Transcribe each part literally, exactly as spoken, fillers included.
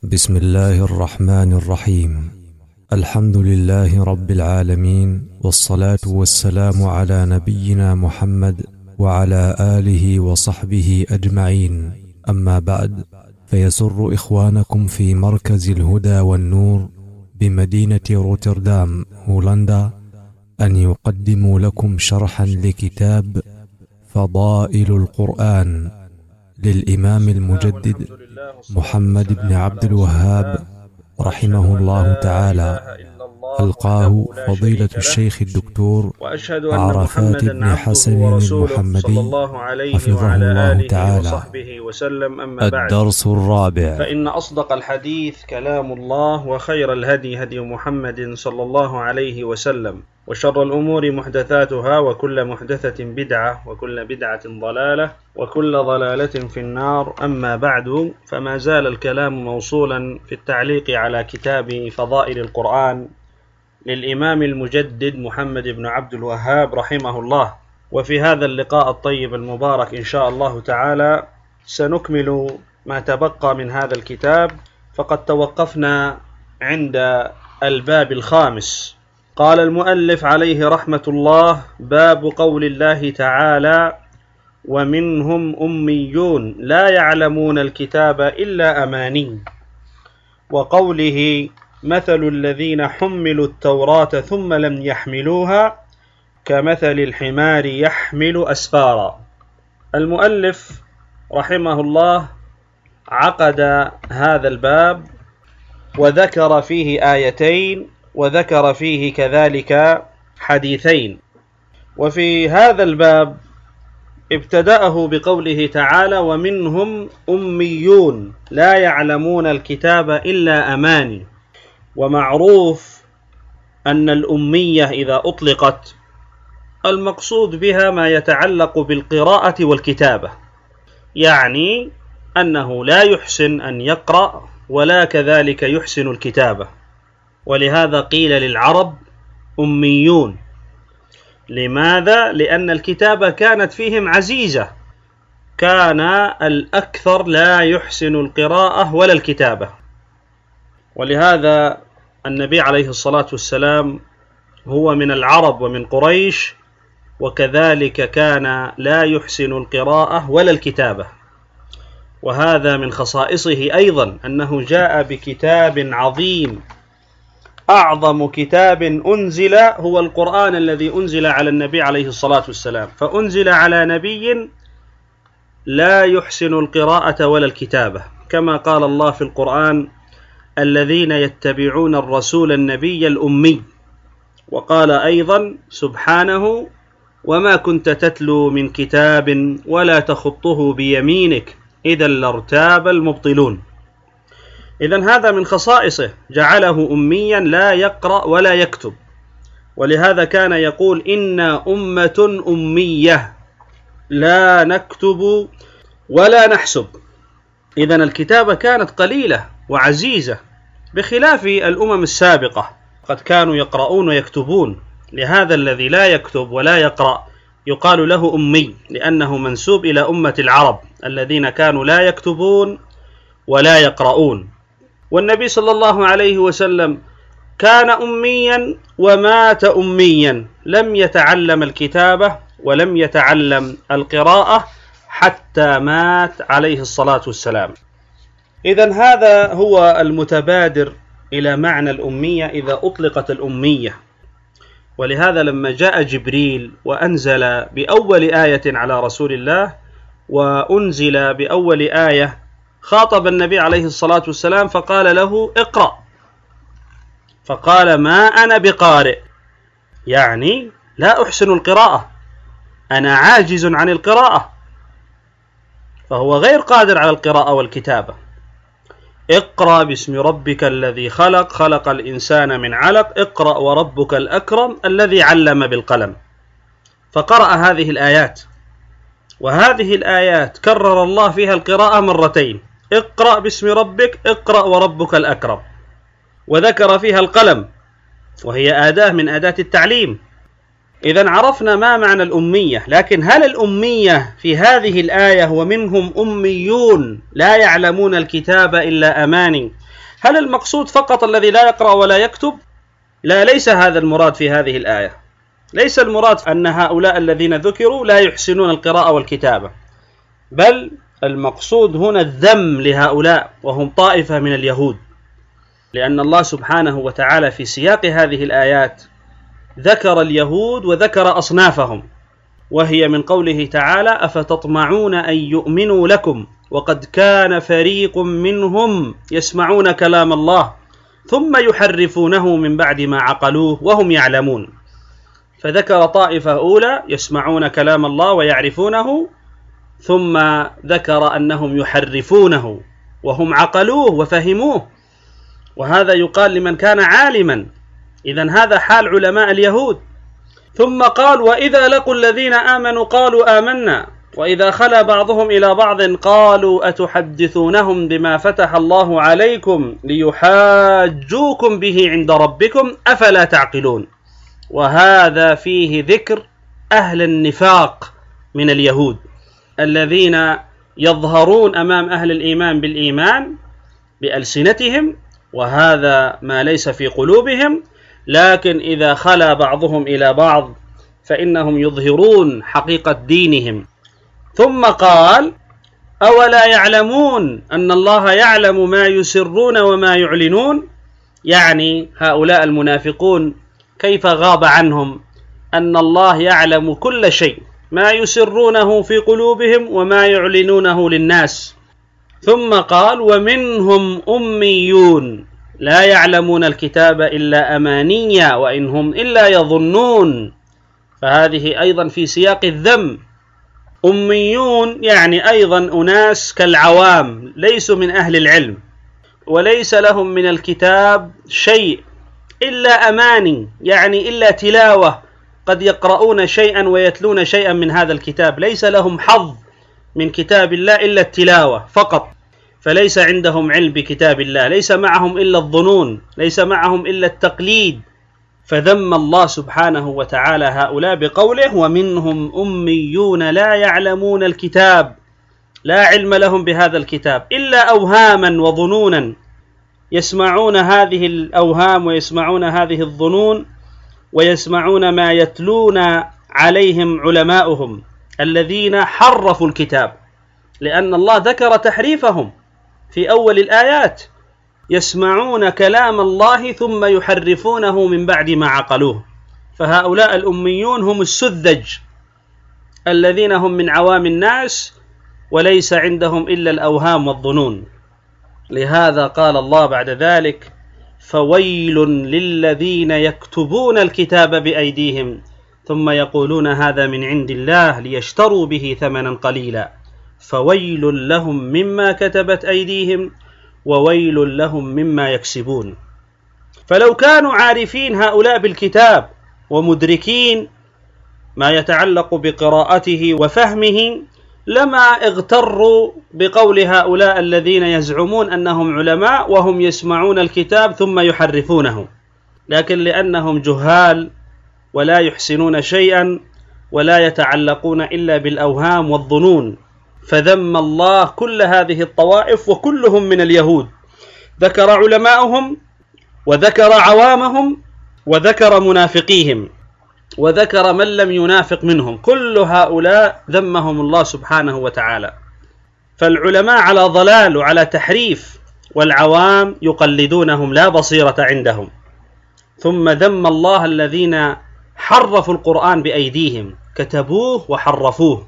بسم الله الرحمن الرحيم. الحمد لله رب العالمين، والصلاة والسلام على نبينا محمد وعلى آله وصحبه أجمعين. أما بعد، فيسر إخوانكم في مركز الهدى والنور بمدينة روتردام هولندا أن يقدموا لكم شرحا لكتاب فضائل القرآن للإمام المجدد محمد بن عبد الوهاب رحمه الله تعالى، ألقاه فضيلة الشيخ الدكتور عرفات بن حسن المحمدي حفظه الله تعالى. الدرس الرابع. فإن أصدق الحديث كلام الله، وخير الهدي هدي محمد صلى الله عليه وسلم، وشر الأمور محدثاتها، وكل محدثة بدعة، وكل بدعة ضلالة، وكل ضلالة في النار. أما بعد، فما زال الكلام موصولا في التعليق على كتاب فضائل القرآن للإمام المجدد محمد بن عبد الوهاب رحمه الله. وفي هذا اللقاء الطيب المبارك إن شاء الله تعالى سنكمل ما تبقى من هذا الكتاب، فقد توقفنا عند الباب الخامس. قال المؤلف عليه رحمة الله: باب قول الله تعالى: ومنهم أميون لا يعلمون الكتاب إلا أماني، وقوله: مثل الذين حملوا التوراة ثم لم يحملوها كمثل الحمار يحمل أسفارا. المؤلف رحمه الله عقد هذا الباب وذكر فيه آيتين، وذكر فيه كذلك حديثين. وفي هذا الباب ابتدأه بقوله تعالى: ومنهم أميون لا يعلمون الكتاب إلا أماني. ومعروف أن الأمية إذا أطلقت المقصود بها ما يتعلق بالقراءة والكتابة، يعني أنه لا يحسن أن يقرأ ولا كذلك يحسن الكتابة. ولهذا قيل للعرب أميون. لماذا؟ لأن الكتابة كانت فيهم عزيزة، كان الأكثر لا يحسن القراءة ولا الكتابة. ولهذا النبي عليه الصلاة والسلام هو من العرب ومن قريش، وكذلك كان لا يحسن القراءة ولا الكتابة. وهذا من خصائصه أيضا أنه جاء بكتاب عظيم، أعظم كتاب أنزل هو القرآن الذي أنزل على النبي عليه الصلاة والسلام، فأنزل على نبي لا يحسن القراءة ولا الكتابة، كما قال الله في القرآن: الذين يتبعون الرسول النبي الأمي. وقال أيضا سبحانه: وما كنت تتلو من كتاب ولا تخطه بيمينك إذا لارتاب المبطلون. إذن هذا من خصائصه، جعله أميا لا يقرأ ولا يكتب. ولهذا كان يقول: إنا أمة أمية لا نكتب ولا نحسب. إذن الكتابة كانت قليلة وعزيزة بخلاف الأمم السابقة، قد كانوا يقرؤون ويكتبون. لهذا الذي لا يكتب ولا يقرأ يقال له أمي، لأنه منسوب إلى أمة العرب الذين كانوا لا يكتبون ولا يقرؤون. والنبي صلى الله عليه وسلم كان أميا ومات أميا، لم يتعلم الكتابة ولم يتعلم القراءة حتى مات عليه الصلاة والسلام. إذن هذا هو المتبادر إلى معنى الأمية إذا أطلقت الأمية. ولهذا لما جاء جبريل وأنزل بأول آية على رسول الله، وأنزل بأول آية، خاطب النبي عليه الصلاة والسلام فقال له: اقرأ. فقال: ما أنا بقارئ، يعني لا أحسن القراءة، أنا عاجز عن القراءة. فهو غير قادر على القراءة والكتابة. اقرأ باسم ربك الذي خلق، خلق الإنسان من علق، اقرأ وربك الأكرم الذي علم بالقلم. فقرأ هذه الآيات، وهذه الآيات كرر الله فيها القراءة مرتين: اقرأ باسم ربك، اقرأ وربك الأكرم. وذكر فيها القلم، وهي أداة من أداة التعليم. إذن عرفنا ما معنى الأمية. لكن هل الأمية في هذه الآية ومنهم أميون لا يعلمون الكتاب إلا أماني، هل المقصود فقط الذي لا يقرأ ولا يكتب؟ لا، ليس هذا المراد في هذه الآية. ليس المراد أن هؤلاء الذين ذكروا لا يحسنون القراءة والكتابة، بل المقصود هنا الذم لهؤلاء، وهم طائفة من اليهود، لأن الله سبحانه وتعالى في سياق هذه الآيات ذكر اليهود وذكر أصنافهم، وهي من قوله تعالى: أفتطمعون أن يؤمنوا لكم وقد كان فريق منهم يسمعون كلام الله ثم يحرفونه من بعد ما عقلوه وهم يعلمون. فذكر طائفة أولى يسمعون كلام الله ويعرفونه، ثم ذكر أنهم يحرفونه وهم عقلوه وفهموه، وهذا يقال لمن كان عالما. إذن هذا حال علماء اليهود. ثم قال: وإذا لقوا الذين آمنوا قالوا آمنا وإذا خلا بعضهم إلى بعض قالوا أتحدثونهم بما فتح الله عليكم ليحاجوكم به عند ربكم أفلا تعقلون. وهذا فيه ذكر أهل النفاق من اليهود الذين يظهرون أمام أهل الإيمان بالإيمان بألسنتهم، وهذا ما ليس في قلوبهم، لكن إذا خلا بعضهم إلى بعض فإنهم يظهرون حقيقة دينهم. ثم قال: أولا يعلمون أن الله يعلم ما يسرون وما يعلنون؟ يعني هؤلاء المنافقون كيف غاب عنهم أن الله يعلم كل شيء، ما يسرونه في قلوبهم وما يعلنونه للناس. ثم قال: ومنهم أميون لا يعلمون الكتاب إلا أمانيا وإن هم إلا يظنون. فهذه أيضا في سياق الذم. أميون يعني أيضا أناس كالعوام، ليسوا من أهل العلم، وليس لهم من الكتاب شيء إلا أماني، يعني إلا تلاوة، قد يقرؤون شيئا ويتلون شيئا من هذا الكتاب، ليس لهم حظ من كتاب الله إلا التلاوة فقط. فليس عندهم علم بكتاب الله، ليس معهم إلا الظنون، ليس معهم إلا التقليد. فذم الله سبحانه وتعالى هؤلاء بقوله: ومنهم أميون لا يعلمون الكتاب، لا علم لهم بهذا الكتاب إلا أوهاما وظنونا، يسمعون هذه الأوهام ويسمعون هذه الظنون ويسمعون ما يتلون عليهم علماؤهم الذين حرفوا الكتاب، لأن الله ذكر تحريفهم في أول الآيات: يسمعون كلام الله ثم يحرفونه من بعد ما عقلوه. فهؤلاء الأميون هم السذج الذين هم من عوام الناس وليس عندهم إلا الأوهام والظنون. لهذا قال الله بعد ذلك: فويل للذين يكتبون الكتاب بأيديهم ثم يقولون هذا من عند الله ليشتروا به ثمنا قليلا فويل لهم مما كتبت أيديهم وويل لهم مما يكسبون. فلو كانوا عارفين هؤلاء بالكتاب ومدركين ما يتعلق بقراءته وفهمه لما اغتروا بقول هؤلاء الذين يزعمون أنهم علماء وهم يسمعون الكتاب ثم يحرفونه، لكن لأنهم جهال ولا يحسنون شيئا ولا يتعلقون إلا بالأوهام والظنون، فذم الله كل هذه الطوائف وكلهم من اليهود. ذكر علماءهم وذكر عوامهم وذكر منافقيهم وذكر من لم ينافق منهم، كل هؤلاء ذمهم الله سبحانه وتعالى. فالعلماء على ضلال وعلى تحريف، والعوام يقلدونهم لا بصيرة عندهم. ثم ذم الله الذين حرفوا القرآن بأيديهم، كتبوه وحرفوه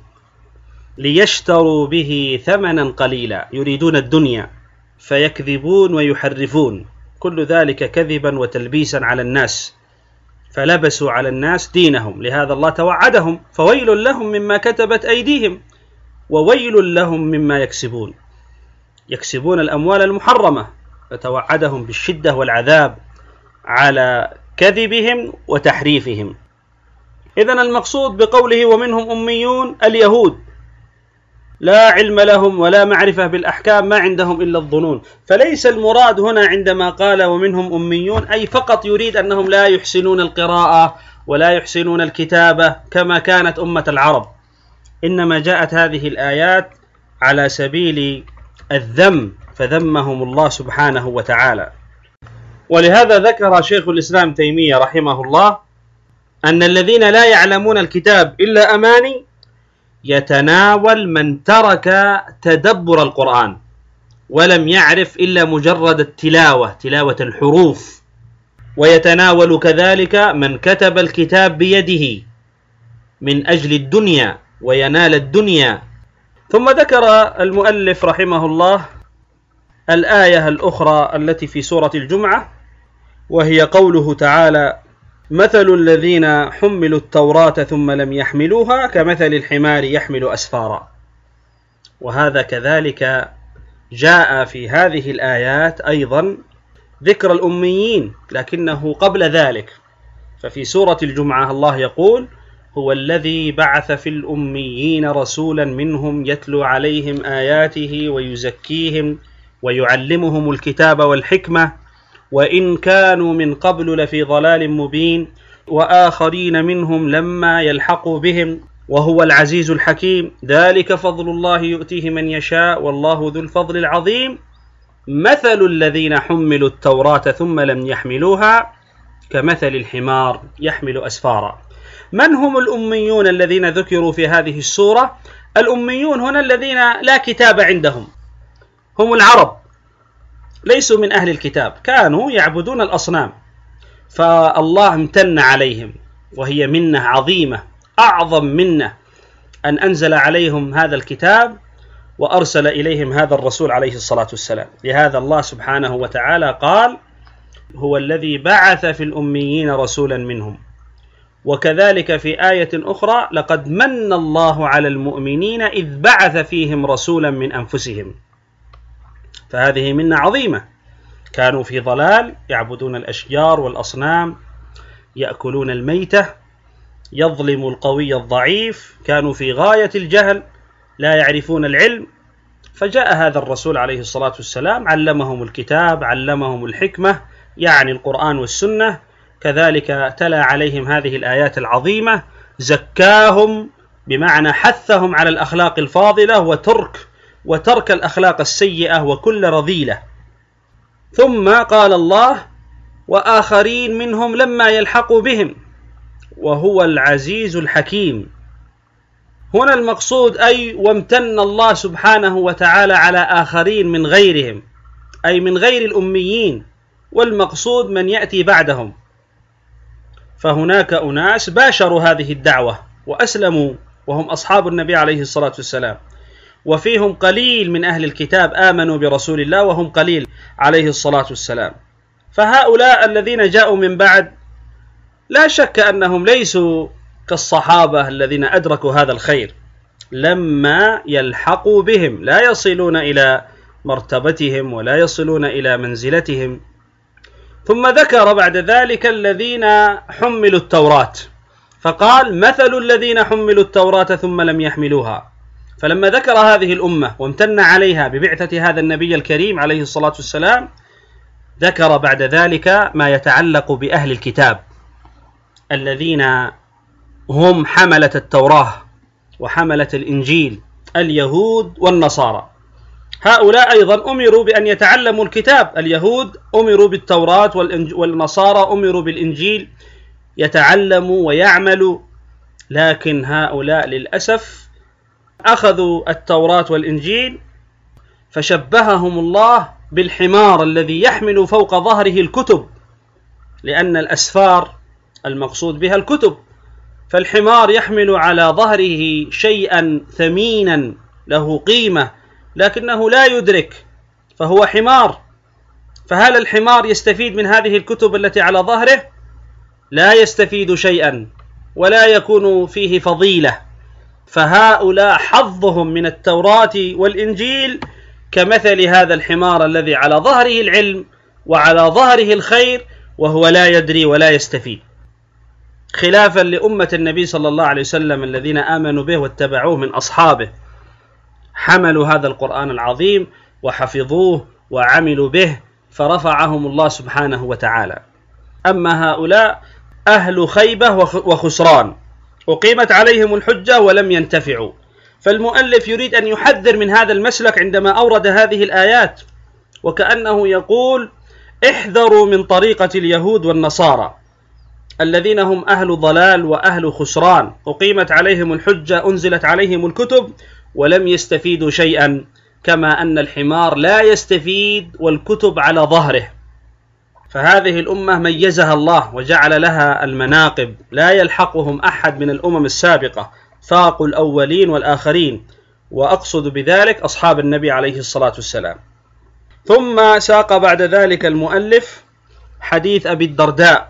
ليشتروا به ثمنا قليلا، يريدون الدنيا فيكذبون ويحرفون، كل ذلك كذبا وتلبيسا على الناس، فلبسوا على الناس دينهم. لهذا الله توعدهم: فويل لهم مما كتبت أيديهم وويل لهم مما يكسبون، يكسبون الأموال المحرمة، فتوعدهم بالشدة والعذاب على كذبهم وتحريفهم. إذن المقصود بقوله ومنهم أميون اليهود، لا علم لهم ولا معرفة بالأحكام، ما عندهم إلا الظنون. فليس المراد هنا عندما قال ومنهم أميون أي فقط يريد أنهم لا يحسنون القراءة ولا يحسنون الكتابة كما كانت أمة العرب، إنما جاءت هذه الآيات على سبيل الذم فذمهم الله سبحانه وتعالى. ولهذا ذكر شيخ الإسلام تيمية رحمه الله أن الذين لا يعلمون الكتاب إلا أماني يتناول من ترك تدبر القرآن ولم يعرف إلا مجرد التلاوة، تلاوة الحروف، ويتناول كذلك من كتب الكتاب بيده من أجل الدنيا وينال الدنيا. ثم ذكر المؤلف رحمه الله الآية الأخرى التي في سورة الجمعة، وهي قوله تعالى: مثل الذين حملوا التوراة ثم لم يحملوها كمثل الحمار يحمل أسفارا. وهذا كذلك جاء في هذه الآيات أيضا ذكر الأميين، لكنه قبل ذلك. ففي سورة الجمعة الله يقول: هو الذي بعث في الأميين رسولا منهم يتلو عليهم آياته ويزكيهم ويعلمهم الكتاب والحكمة وإن كانوا من قبل لفي ضلال مبين وآخرين منهم لما يلحقوا بهم وهو العزيز الحكيم ذلك فضل الله يؤتيه من يشاء والله ذو الفضل العظيم. مثل الذين حملوا التوراة ثم لم يحملوها كمثل الحمار يحمل أسفارا. من هم الأميون الذين ذكروا في هذه السورة؟ الأميون هنا الذين لا كتاب عندهم، هم العرب، ليسوا من أهل الكتاب، كانوا يعبدون الأصنام، فالله امتن عليهم، وهي منة عظيمة، أعظم منة أن أنزل عليهم هذا الكتاب وأرسل إليهم هذا الرسول عليه الصلاة والسلام. لهذا الله سبحانه وتعالى قال: هو الذي بعث في الأميين رسولا منهم. وكذلك في آية أخرى: لقد من الله على المؤمنين إذ بعث فيهم رسولا من أنفسهم. فهذه منة عظيمة. كانوا في ضلال، يعبدون الأشجار والأصنام، يأكلون الميتة، يظلم القوي الضعيف، كانوا في غاية الجهل، لا يعرفون العلم. فجاء هذا الرسول عليه الصلاة والسلام، علمهم الكتاب، علمهم الحكمة، يعني القرآن والسنة، كذلك تلا عليهم هذه الآيات العظيمة، زكاهم بمعنى حثهم على الأخلاق الفاضلة وترك وترك الأخلاق السيئة وكل رذيلة. ثم قال الله: وآخرين منهم لما يلحقوا بهم وهو العزيز الحكيم. هنا المقصود أي وامتن الله سبحانه وتعالى على آخرين من غيرهم، أي من غير الأميين، والمقصود من يأتي بعدهم. فهناك أناس باشروا هذه الدعوة وأسلموا وهم أصحاب النبي عليه الصلاة والسلام، وفيهم قليل من أهل الكتاب آمنوا برسول الله وهم قليل عليه الصلاة والسلام. فهؤلاء الذين جاءوا من بعد لا شك أنهم ليسوا كالصحابة الذين أدركوا هذا الخير، لما يلحقوا بهم لا يصلون إلى مرتبتهم ولا يصلون إلى منزلتهم. ثم ذكر بعد ذلك الذين حملوا التوراة، فقال: مثل الذين حملوا التوراة ثم لم يحملوها. فلما ذكر هذه الأمة وامتن عليها ببعثة هذا النبي الكريم عليه الصلاة والسلام، ذكر بعد ذلك ما يتعلق بأهل الكتاب الذين هم حملة التوراة وحملة الإنجيل، اليهود والنصارى. هؤلاء أيضا أمروا بأن يتعلموا الكتاب، اليهود أمروا بالتوراة والنصارى أمروا بالإنجيل، يتعلموا ويعملوا. لكن هؤلاء للأسف أخذوا التوراة والإنجيل فشبههم الله بالحمار الذي يحمل فوق ظهره الكتب، لأن الأسفار المقصود بها الكتب، فالحمار يحمل على ظهره شيئا ثمينا له قيمة لكنه لا يدرك، فهو حمار. فهل الحمار يستفيد من هذه الكتب التي على ظهره؟ لا يستفيد شيئا ولا يكون فيه فضيلة. فهؤلاء حظهم من التوراة والإنجيل كمثل هذا الحمار الذي على ظهره العلم وعلى ظهره الخير وهو لا يدري ولا يستفيد، خلافا لأمة النبي صلى الله عليه وسلم الذين آمنوا به واتبعوه من أصحابه، حملوا هذا القرآن العظيم وحفظوه وعملوا به فرفعهم الله سبحانه وتعالى. أما هؤلاء أهل خيبة وخسران، أقيمت عليهم الحجة ولم ينتفعوا. فالمؤلف يريد أن يحذر من هذا المسلك عندما أورد هذه الآيات، وكأنه يقول: احذروا من طريقة اليهود والنصارى الذين هم أهل ضلال وأهل خسران، أقيمت عليهم الحجة، أنزلت عليهم الكتب ولم يستفيدوا شيئا، كما أن الحمار لا يستفيد والكتب على ظهره. فهذه الأمة ميزها الله وجعل لها المناقب لا يلحقهم أحد من الأمم السابقة، فاقوا الأولين والآخرين، وأقصد بذلك أصحاب النبي عليه الصلاة والسلام. ثم ساق بعد ذلك المؤلف حديث أبي الدرداء،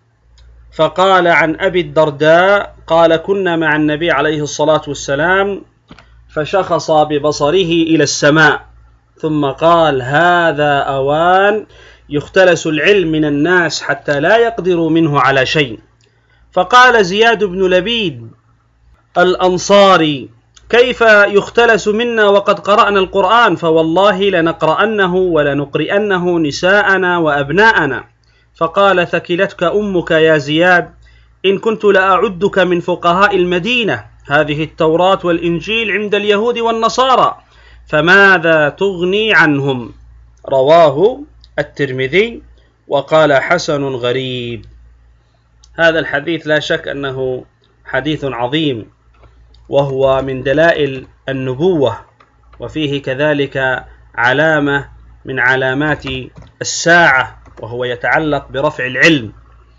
فقال عن أبي الدرداء قال: كنا مع النبي عليه الصلاة والسلام فشخص ببصره إلى السماء ثم قال: هذا أوان يختلس العلم من الناس حتى لا يقدروا منه على شيء. فقال زياد بن لبيد الأنصاري: كيف يختلس منا وقد قرأنا القرآن؟ فوالله لنقرأنه ولنقرئنه نساءنا وأبناءنا. فقال: ثكلتك أمك يا زياد، إن كنت لأعدك من فقهاء المدينة، هذه التوراة والإنجيل عند اليهود والنصارى، فماذا تغني عنهم؟ رواه الترمذي وقال: حسن غريب. هذا الحديث لا شك أنه حديث عظيم، وهو من دلائل النبوة، وفيه كذلك علامة من علامات الساعة، وهو يتعلق برفع العلم.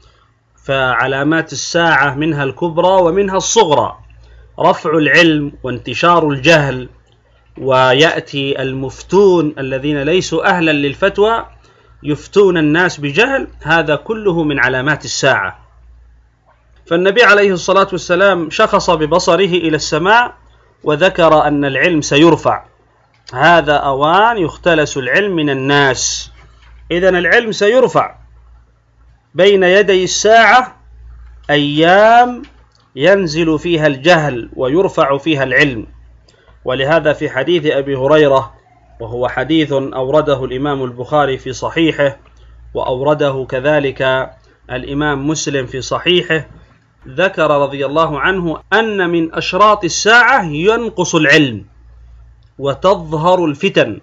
فعلامات الساعة منها الكبرى ومنها الصغرى: رفع العلم وانتشار الجهل، ويأتي المفتون الذين ليسوا أهلا للفتوى يفتون الناس بجهل، هذا كله من علامات الساعة. فالنبي عليه الصلاة والسلام شخص ببصره إلى السماء وذكر أن العلم سيرفع، هذا أوان يختلس العلم من الناس. إذن العلم سيرفع. بين يدي الساعة أيام ينزل فيها الجهل ويرفع فيها العلم. ولهذا في حديث أبي هريرة، وهو حديث أورده الإمام البخاري في صحيحه، وأورده كذلك الإمام مسلم في صحيحه، ذكر رضي الله عنه أن من أشراط الساعة ينقص العلم وتظهر الفتن.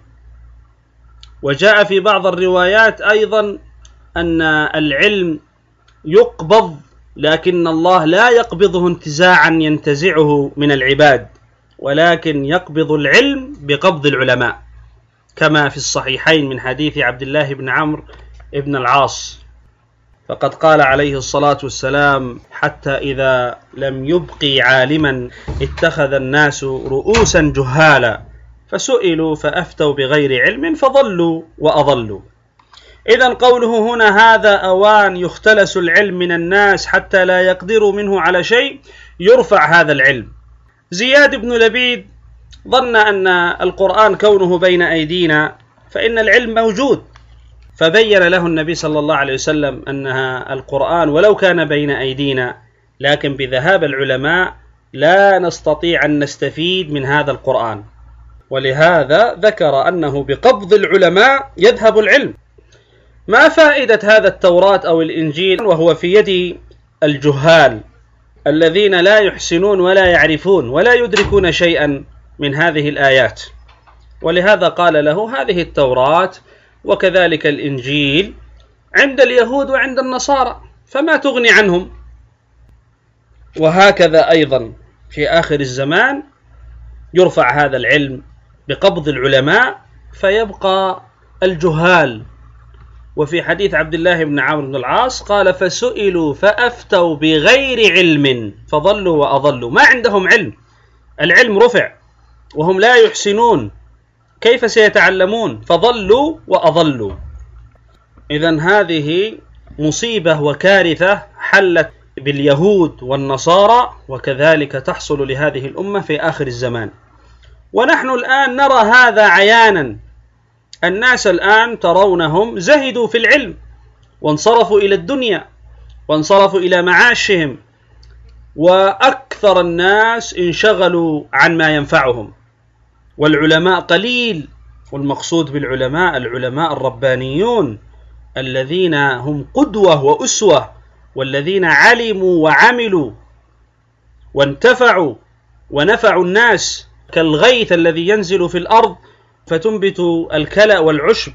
وجاء في بعض الروايات أيضا أن العلم يقبض، لكن الله لا يقبضه انتزاعا ينتزعه من العباد، ولكن يقبض العلم بقبض العلماء، كما في الصحيحين من حديث عبد الله بن عمرو بن العاص. فقد قال عليه الصلاة والسلام: حتى إذا لم يبقي عالما اتخذ الناس رؤوسا جهالا، فسئلوا فأفتوا بغير علم فضلوا وأضلوا. إذن قوله هنا هذا أوان يختلس العلم من الناس حتى لا يقدروا منه على شيء، يرفع هذا العلم. زياد بن لبيد ظن أن القرآن كونه بين أيدينا فإن العلم موجود، فبين له النبي صلى الله عليه وسلم أنها القرآن ولو كان بين أيدينا، لكن بذهاب العلماء لا نستطيع أن نستفيد من هذا القرآن. ولهذا ذكر أنه بقبض العلماء يذهب العلم. ما فائدة هذا التوراة أو الإنجيل وهو في يد الجهال الذين لا يحسنون ولا يعرفون ولا يدركون شيئا من هذه الآيات؟ ولهذا قال له: هذه التوراة وكذلك الإنجيل عند اليهود وعند النصارى، فما تغني عنهم. وهكذا أيضا في آخر الزمان يرفع هذا العلم بقبض العلماء فيبقى الجهال. وفي حديث عبد الله بن عمرو بن العاص قال: فسئلوا فأفتوا بغير علم فضلوا وأضلوا. ما عندهم علم، العلم رفع وهم لا يحسنون، كيف سيتعلمون؟ فضلوا وأضلوا. إذن هذه مصيبة وكارثة حلت باليهود والنصارى، وكذلك تحصل لهذه الأمة في آخر الزمان. ونحن الآن نرى هذا عيانا. الناس الآن ترونهم زهدوا في العلم وانصرفوا إلى الدنيا وانصرفوا إلى معاشهم، وأكثر الناس انشغلوا عن ما ينفعهم، والعلماء قليل. والمقصود بالعلماء العلماء الربانيون الذين هم قدوة وأسوة، والذين علموا وعملوا وانتفعوا ونفعوا الناس، كالغيث الذي ينزل في الأرض فتنبت الكلأ والعشب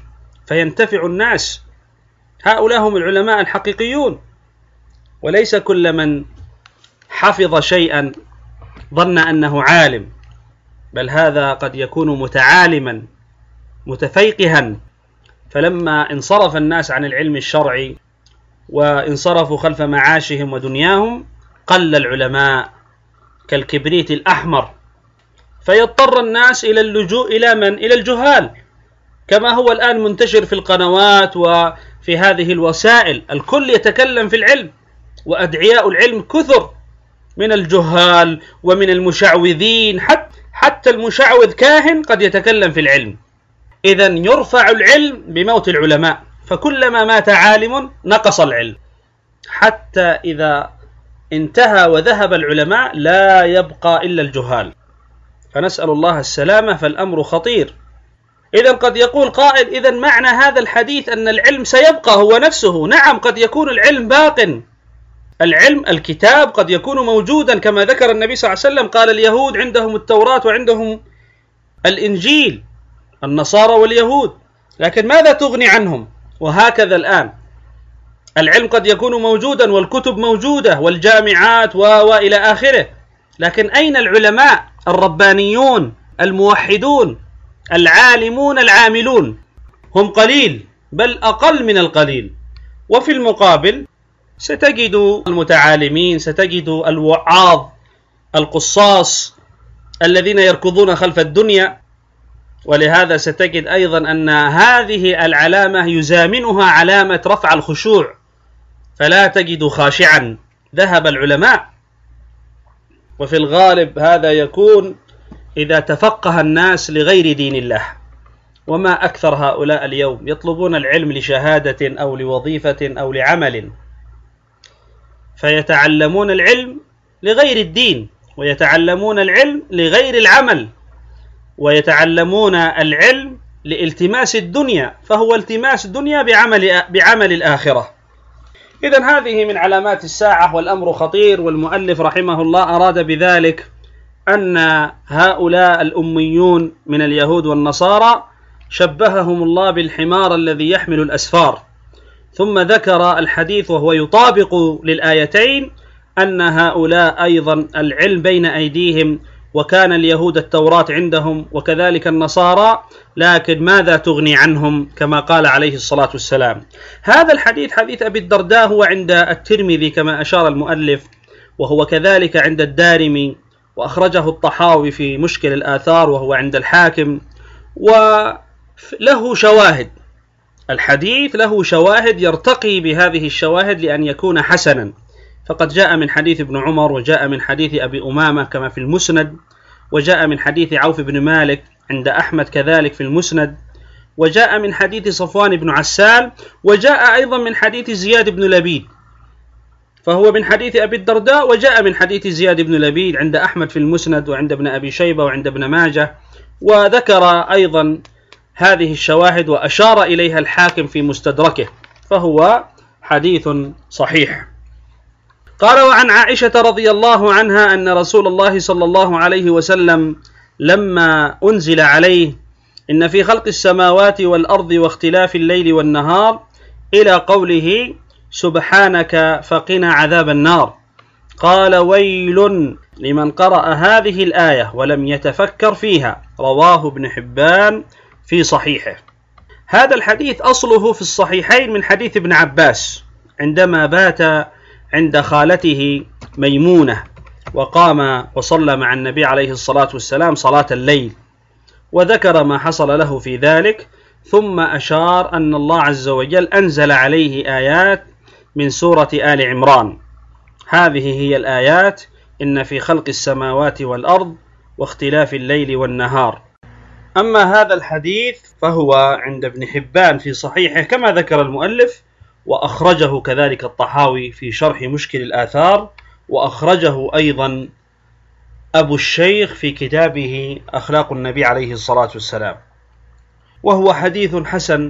فينتفع الناس. هؤلاء هم العلماء الحقيقيون، وليس كل من حفظ شيئا ظن أنه عالم، بل هذا قد يكون متعالما متفيقها، فلما انصرف الناس عن العلم الشرعي وانصرفوا خلف معاشهم ودنياهم قل العلماء كالكبريت الأحمر، فيضطر الناس إلى اللجوء إلى من؟ إلى الجهال، كما هو الآن منتشر في القنوات وفي هذه الوسائل، الكل يتكلم في العلم، وأدعياء العلم كثر من الجهال ومن المشعوذين، حتى المشعوذ كاهن قد يتكلم في العلم. إذن يرفع العلم بموت العلماء، فكلما مات عالم نقص العلم، حتى إذا انتهى وذهب العلماء لا يبقى إلا الجهال، فنسأل الله السلامة، فالأمر خطير. إذن قد يقول قائل: إذن معنى هذا الحديث أن العلم سيبقى هو نفسه؟ نعم، قد يكون العلم باق، العلم الكتاب قد يكون موجودا كما ذكر النبي صلى الله عليه وسلم، قال اليهود عندهم التوراة وعندهم الإنجيل، النصارى واليهود، لكن ماذا تغني عنهم؟ وهكذا الآن العلم قد يكون موجودا والكتب موجودة والجامعات وإلى آخره، لكن أين العلماء الربانيون الموحدون العالمون العاملون؟ هم قليل، بل أقل من القليل. وفي المقابل ستجد المتعالمين، ستجد الوعاظ القصاص الذين يركضون خلف الدنيا، ولهذا ستجد أيضا أن هذه العلامة يزامنها علامة رفع الخشوع، فلا تجد خاشعا، ذهب العلماء. وفي الغالب هذا يكون إذا تفقه الناس لغير دين الله، وما أكثر هؤلاء اليوم يطلبون العلم لشهادة أو لوظيفة أو لعمل، فيتعلمون العلم لغير الدين، ويتعلمون العلم لغير العمل، ويتعلمون العلم لالتماس الدنيا، فهو التماس الدنيا بعمل, بعمل الآخرة. إذن هذه من علامات الساعة، والأمر خطير. والمؤلف رحمه الله أراد بذلك أن هؤلاء الأميون من اليهود والنصارى شبههم الله بالحمار الذي يحمل الأسفار، ثم ذكر الحديث وهو يطابق للآيتين أن هؤلاء أيضا العلم بين أيديهم، وكان اليهود التوراة عندهم وكذلك النصارى، لكن ماذا تغني عنهم كما قال عليه الصلاة والسلام. هذا الحديث حديث أبي الدرداء هو عند الترمذي كما أشار المؤلف، وهو كذلك عند الدارمي، وأخرجه الطحاوي في مشكل الآثار، وهو عند الحاكم، وله شواهد. الحديث له شواهد يرتقي بهذه الشواهد لأن يكون حسنا، فقد جاء من حديث ابن عمر، وجاء من حديث أبي أمامة كما في المسند، وجاء من حديث عوف بن مالك عند أحمد كذلك في المسند، وجاء من حديث صفوان بن عسال، وجاء أيضا من حديث زياد بن لبيد، فهو من حديث أبي الدرداء، وجاء من حديث زياد بن لبيد عند أحمد في المسند، وعند ابن أبي شيبة، وعند ابن ماجه، وذكر أيضا هذه الشواهد وأشار إليها الحاكم في مستدركه، فهو حديث صحيح. قال: وعن عائشة رضي الله عنها أن رسول الله صلى الله عليه وسلم لما أنزل عليه إن في خلق السماوات والأرض واختلاف الليل والنهار إلى قوله سبحانك فقنا عذاب النار، قال: ويل لمن قرأ هذه الآية ولم يتفكر فيها، رواه ابن حبان في صحيحه. هذا الحديث أصله في الصحيحين من حديث ابن عباس عندما بات عند خالته ميمونة وقام وصلى مع النبي عليه الصلاة والسلام صلاة الليل، وذكر ما حصل له في ذلك، ثم أشار أن الله عز وجل أنزل عليه آيات من سورة آل عمران. هذه هي الآيات: إن في خلق السماوات والأرض واختلاف الليل والنهار. أما هذا الحديث فهو عند ابن حبان في صحيحه كما ذكر المؤلف، وأخرجه كذلك الطحاوي في شرح مشكل الآثار، وأخرجه أيضا أبو الشيخ في كتابه أخلاق النبي عليه الصلاة والسلام، وهو حديث حسن،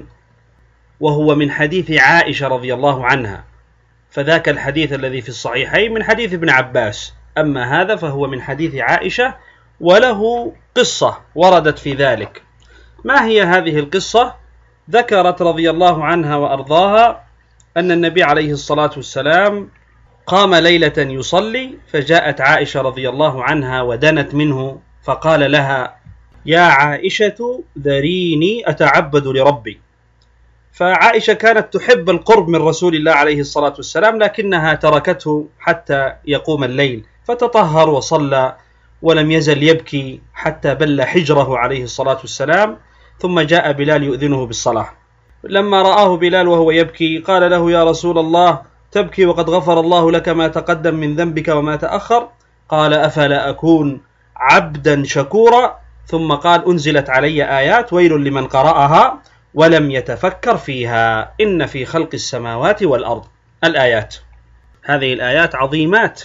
وهو من حديث عائشة رضي الله عنها، فذاك الحديث الذي في الصحيحين من حديث ابن عباس، أما هذا فهو من حديث عائشة، وله قصة وردت في ذلك. ما هي هذه القصة؟ ذكرت رضي الله عنها وأرضاها أن النبي عليه الصلاة والسلام قام ليلة يصلي، فجاءت عائشة رضي الله عنها ودنت منه فقال لها: يا عائشة ذريني أتعبد لربي. فعائشة كانت تحب القرب من رسول الله عليه الصلاة والسلام، لكنها تركته حتى يقوم الليل، فتطهر وصلى ولم يزل يبكي حتى بل حجره عليه الصلاة والسلام. ثم جاء بلال يؤذنه بالصلاة. لما رآه بلال وهو يبكي قال له: يا رسول الله تبكي وقد غفر الله لك ما تقدم من ذنبك وما تأخر؟ قال: أفلا أكون عبدا شكورا؟ ثم قال: أنزلت علي آيات ويل لمن قرأها ولم يتفكر فيها إن في خلق السماوات والأرض. الآيات هذه الآيات عظيمات.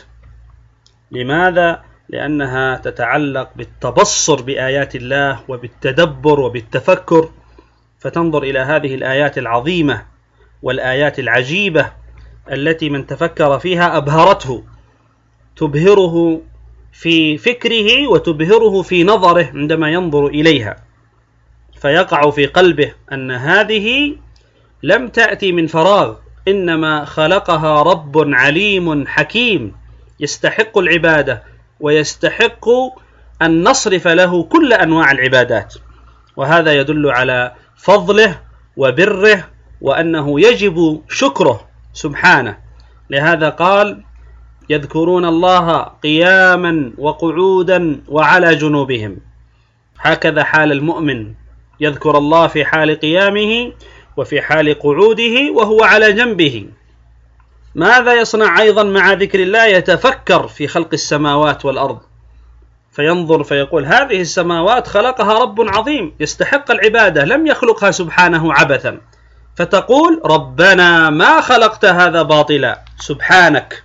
لماذا؟ لأنها تتعلق بالتبصر بآيات الله وبالتدبر وبالتفكر، فتنظر إلى هذه الآيات العظيمة والآيات العجيبة التي من تفكر فيها أبهرته، تبهره في فكره وتبهره في نظره عندما ينظر إليها، فيقع في قلبه أن هذه لم تأتي من فراغ، إنما خلقها رب عليم حكيم يستحق العبادة ويستحق أن نصرف له كل أنواع العبادات. وهذا يدل على فضله وبره وأنه يجب شكره سبحانه. لهذا قال: يذكرون الله قياما وقعودا وعلى جنوبهم. هكذا حال المؤمن، يذكر الله في حال قيامه وفي حال قعوده وهو على جنبه. ماذا يصنع أيضا مع ذكر الله؟ يتفكر في خلق السماوات والأرض، فينظر فيقول: هذه السماوات خلقها رب عظيم يستحق العبادة، لم يخلقها سبحانه عبثا. فتقول: ربنا ما خلقت هذا باطلا سبحانك.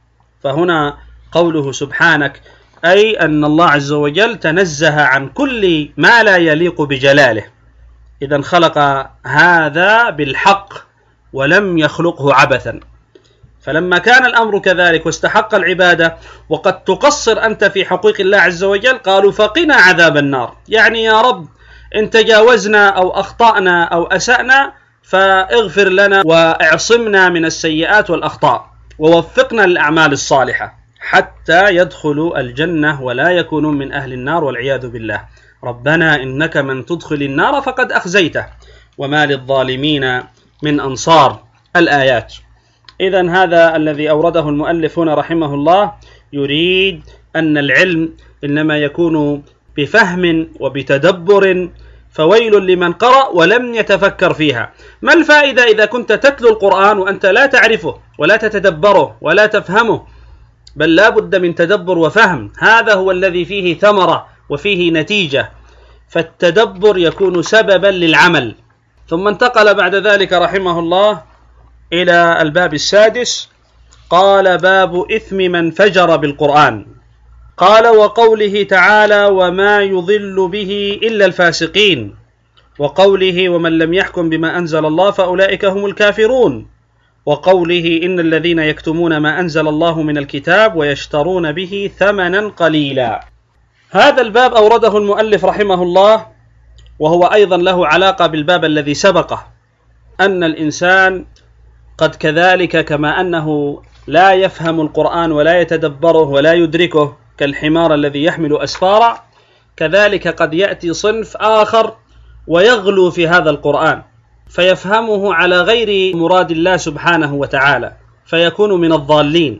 فهنا قوله سبحانك أي أن الله عز وجل تنزه عن كل ما لا يليق بجلاله، إذن خلق هذا بالحق ولم يخلقه عبثا. فلما كان الأمر كذلك واستحق العبادة وقد تقصر أنت في حقوق الله عز وجل، قالوا: فقنا عذاب النار، يعني يا رب إن تجاوزنا أو أخطأنا أو أسأنا فاغفر لنا واعصمنا من السيئات والأخطاء ووفقنا للأعمال الصالحة حتى يدخلوا الجنة ولا يكونوا من أهل النار والعياذ بالله. ربنا إنك من تدخل النار فقد أخزيته وما للظالمين من أنصار. الآيات. إذن هذا الذي أورده المؤلف هنا رحمه الله يريد أن العلم إنما يكون بفهم وبتدبر، فويل لمن قرأ ولم يتفكر فيها. ما الفائدة إذا كنت تتلو القرآن وأنت لا تعرفه ولا تتدبره ولا تفهمه؟ بل لا بد من تدبر وفهم، هذا هو الذي فيه ثمرة وفيه نتيجة. فالتدبر يكون سببا للعمل. ثم انتقل بعد ذلك رحمه الله إلى الباب السادس، قال: باب إثم من فجر بالقرآن. قال: وقوله تعالى: وما يضل به إلا الفاسقين، وقوله: ومن لم يحكم بما أنزل الله فأولئك هم الكافرون، وقوله: إن الذين يكتمون ما أنزل الله من الكتاب ويشترون به ثمنا قليلا. هذا الباب أورده المؤلف رحمه الله وهو أيضا له علاقة بالباب الذي سبقه، أن الإنسان قد كذلك كما أنه لا يفهم القرآن ولا يتدبره ولا يدركه كالحمار الذي يحمل أسفارا، كذلك قد يأتي صنف آخر ويغلو في هذا القرآن فيفهمه على غير مراد الله سبحانه وتعالى فيكون من الضالين.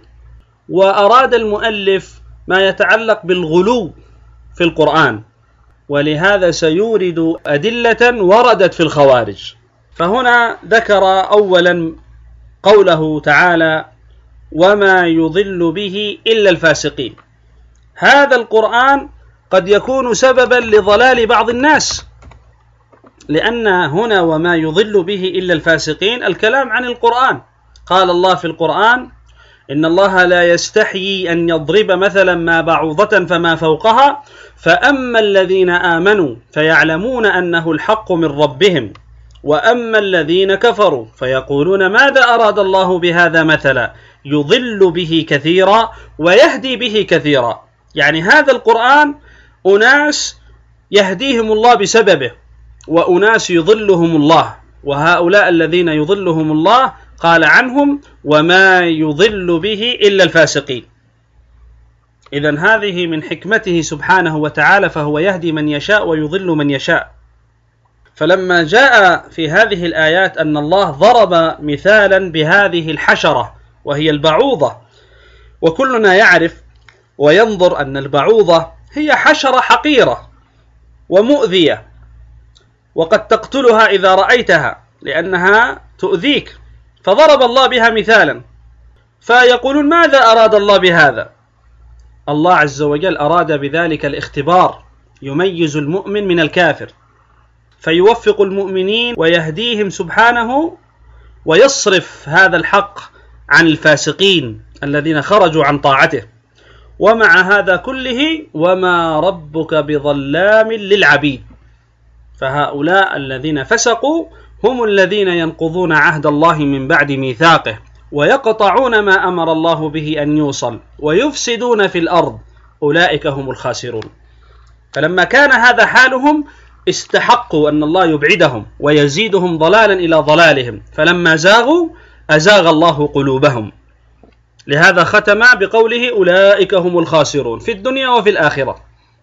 وأراد المؤلف ما يتعلق بالغلو في القرآن، ولهذا سيورد أدلة وردت في الخوارج. فهنا ذكر أولا قوله تعالى: وما يضل به إلا الفاسقين. هذا القرآن قد يكون سببا لضلال بعض الناس، لأن هنا وما يضل به إلا الفاسقين الكلام عن القرآن. قال الله في القرآن: إن الله لا يستحيي أن يضرب مثلا ما بعوضة فما فوقها فأما الذين آمنوا فيعلمون أنه الحق من ربهم وأما الذين كفروا فيقولون ماذا أراد الله بهذا مثلا يضل به كثيرا ويهدي به كثيرا. يعني هذا القرآن أناس يهديهم الله بسببه وأناس يضلهم الله وهؤلاء الذين يضلهم الله قال عنهم وما يضل به إلا الفاسقين. إذن هذه من حكمته سبحانه وتعالى، فهو يهدي من يشاء ويضل من يشاء. فلما جاء في هذه الآيات أن الله ضرب مثالا بهذه الحشرة وهي البعوضة، وكلنا يعرف وينظر أن البعوضة هي حشرة حقيرة ومؤذية، وقد تقتلها إذا رأيتها لأنها تؤذيك، فضرب الله بها مثالا. فيقولون ماذا أراد الله بهذا؟ الله عز وجل أراد بذلك الاختبار، يميز المؤمن من الكافر، فيوفق المؤمنين ويهديهم سبحانه، ويصرف هذا الحق عن الفاسقين الذين خرجوا عن طاعته. ومع هذا كله وما ربك بظلام للعبيد، فهؤلاء الذين فسقوا هم الذين ينقضون عهد الله من بعد ميثاقه، ويقطعون ما أمر الله به أن يوصل، ويفسدون في الأرض، أولئك هم الخاسرون. فلما كان هذا حالهم استحقوا أن الله يبعدهم ويزيدهم ضلالا إلى ضلالهم، فلما زاغوا أزاغ الله قلوبهم. لهذا ختم بقوله أولئك هم الخاسرون في الدنيا وفي الآخرة.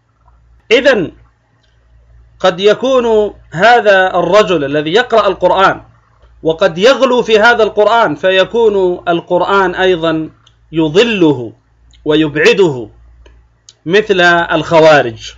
إذن قد يكون هذا الرجل الذي يقرأ القرآن وقد يغلو في هذا القرآن، فيكون القرآن أيضا يضله ويبعده مثل الخوارج.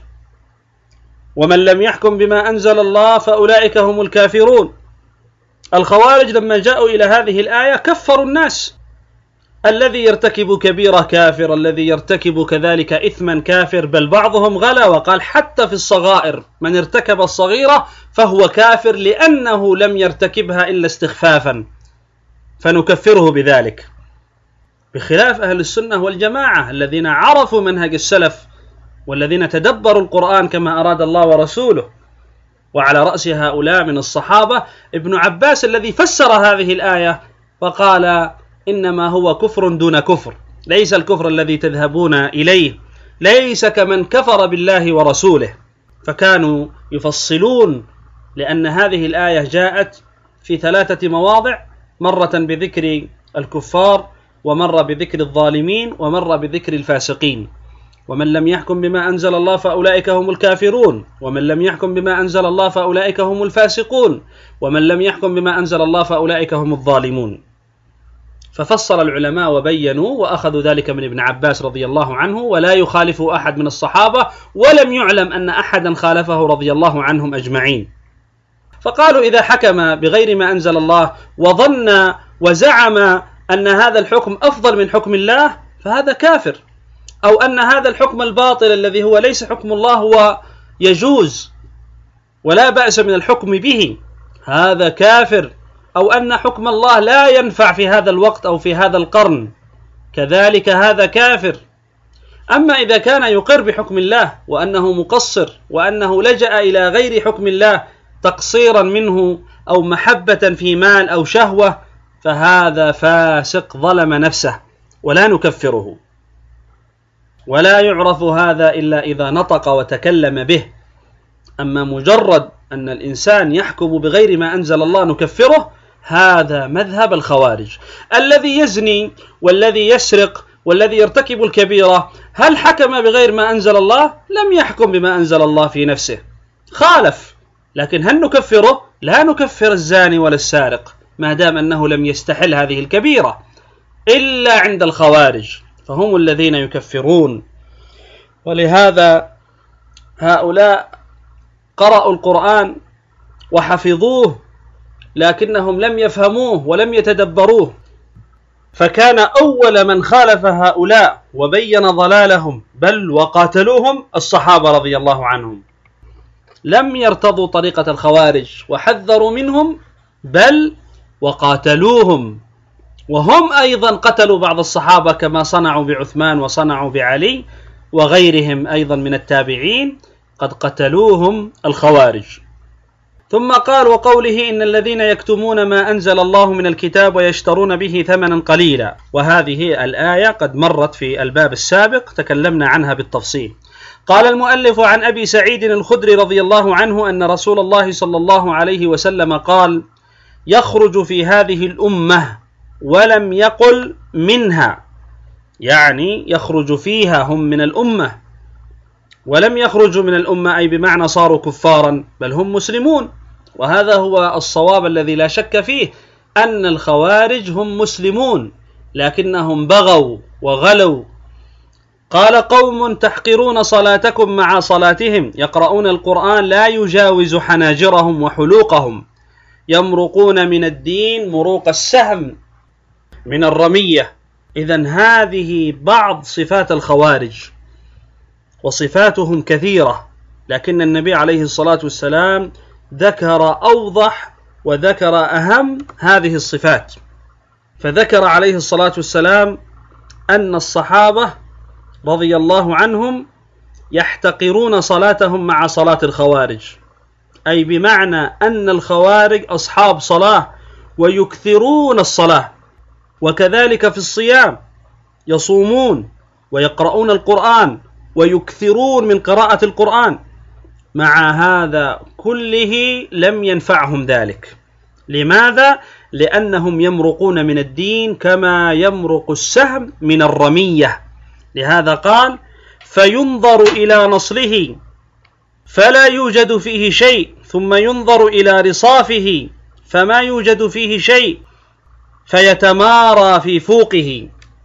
ومن لم يحكم بما أنزل الله فأولئك هم الكافرون. الخوارج لما جاءوا إلى هذه الآية كفروا الناس، الذي يرتكب كبيرة كافر، الذي يرتكب كذلك إثما كافر، بل بعضهم غلا وقال حتى في الصغائر من ارتكب الصغيرة فهو كافر لأنه لم يرتكبها إلا استخفافا فنكفره بذلك، بخلاف أهل السنة والجماعة الذين عرفوا منهج السلف والذين تدبروا القرآن كما أراد الله ورسوله. وعلى رأس هؤلاء من الصحابة ابن عباس الذي فسر هذه الآية فقال إنما هو كفر دون كفر، ليس الكفر الذي تذهبون إليه، ليس كمن كفر بالله ورسوله. فكانوا يفصلون، لأن هذه الآية جاءت في ثلاثة مواضع، مرة بذكر الكفار، ومرة بذكر الظالمين، ومرة بذكر الفاسقين. ومن لم يحكم بما أنزل الله فأولئك هم الكافرون، ومن لم يحكم بما أنزل الله فأولئك هم الفاسقون، ومن لم يحكم بما أنزل الله فأولئك هم الظالمون. ففصل العلماء وبينوا وأخذوا ذلك من ابن عباس رضي الله عنه، ولا يخالفه أحد من الصحابة، ولم يعلم أن أحدا خالفه رضي الله عنهم أجمعين. فقالوا إذا حكم بغير ما أنزل الله وظن وزعم أن هذا الحكم أفضل من حكم الله فهذا كافر، أو أن هذا الحكم الباطل الذي هو ليس حكم الله هو يجوز ولا بأس من الحكم به، هذا كافر، أو أن حكم الله لا ينفع في هذا الوقت أو في هذا القرن، كذلك هذا كافر. أما إذا كان يقر بحكم الله وأنه مقصر وأنه لجأ إلى غير حكم الله تقصيرا منه أو محبة في مال أو شهوة، فهذا فاسق ظلم نفسه ولا نكفره. ولا يعرف هذا إلا إذا نطق وتكلم به. أما مجرد أن الإنسان يحكم بغير ما أنزل الله نكفره، هذا مذهب الخوارج. الذي يزني والذي يسرق والذي يرتكب الكبيرة هل حكم بغير ما أنزل الله؟ لم يحكم بما أنزل الله في نفسه، خالف. لكن هل نكفره؟ لا نكفر الزاني ولا السارق ما دام أنه لم يستحل هذه الكبيرة، إلا عند الخوارج فهم الذين يكفرون. ولهذا هؤلاء قرأوا القرآن وحفظوه لكنهم لم يفهموه ولم يتدبروه، فكان أول من خالف هؤلاء وبين ضلالهم بل وقاتلوهم الصحابة رضي الله عنهم. لم يرتضوا طريقة الخوارج وحذروا منهم بل وقاتلوهم، وهم أيضا قتلوا بعض الصحابة كما صنعوا بعثمان وصنعوا بعلي وغيرهم أيضا من التابعين، قد قتلوهم الخوارج. ثم قال وقوله إن الذين يكتمون ما أنزل الله من الكتاب ويشترون به ثمنا قليلا، وهذه الآية قد مرت في الباب السابق تكلمنا عنها بالتفصيل. قال المؤلف عن أبي سعيد الخدري رضي الله عنه أن رسول الله صلى الله عليه وسلم قال يخرج في هذه الأمة ولم يقل منها، يعني يخرج فيها، هم من الأمة ولم يخرجوا من الأمة، أي بمعنى صاروا كفارا، بل هم مسلمون. وهذا هو الصواب الذي لا شك فيه، أن الخوارج هم مسلمون لكنهم بغوا وغلوا. قال قوم تحقرون صلاتكم مع صلاتهم، يقرؤون القرآن لا يجاوز حناجرهم وحلوقهم، يمرقون من الدين مروق السهم من الرمية. إذن هذه بعض صفات الخوارج، وصفاتهم كثيرة، لكن النبي عليه الصلاة والسلام ذكر أوضح وذكر أهم هذه الصفات. فذكر عليه الصلاة والسلام أن الصحابة رضي الله عنهم يحتقرون صلاتهم مع صلاة الخوارج، أي بمعنى أن الخوارج أصحاب صلاة ويكثرون الصلاة، وكذلك في الصيام يصومون ويقرؤون القرآن ويكثرون من قراءة القرآن، مع هذا كله لم ينفعهم ذلك. لماذا؟ لأنهم يمرقون من الدين كما يمرق السهم من الرمية. لهذا قال فينظر إلى نصله فلا يوجد فيه شيء، ثم ينظر إلى رصافه فما يوجد فيه شيء، فيتمارى في فوقه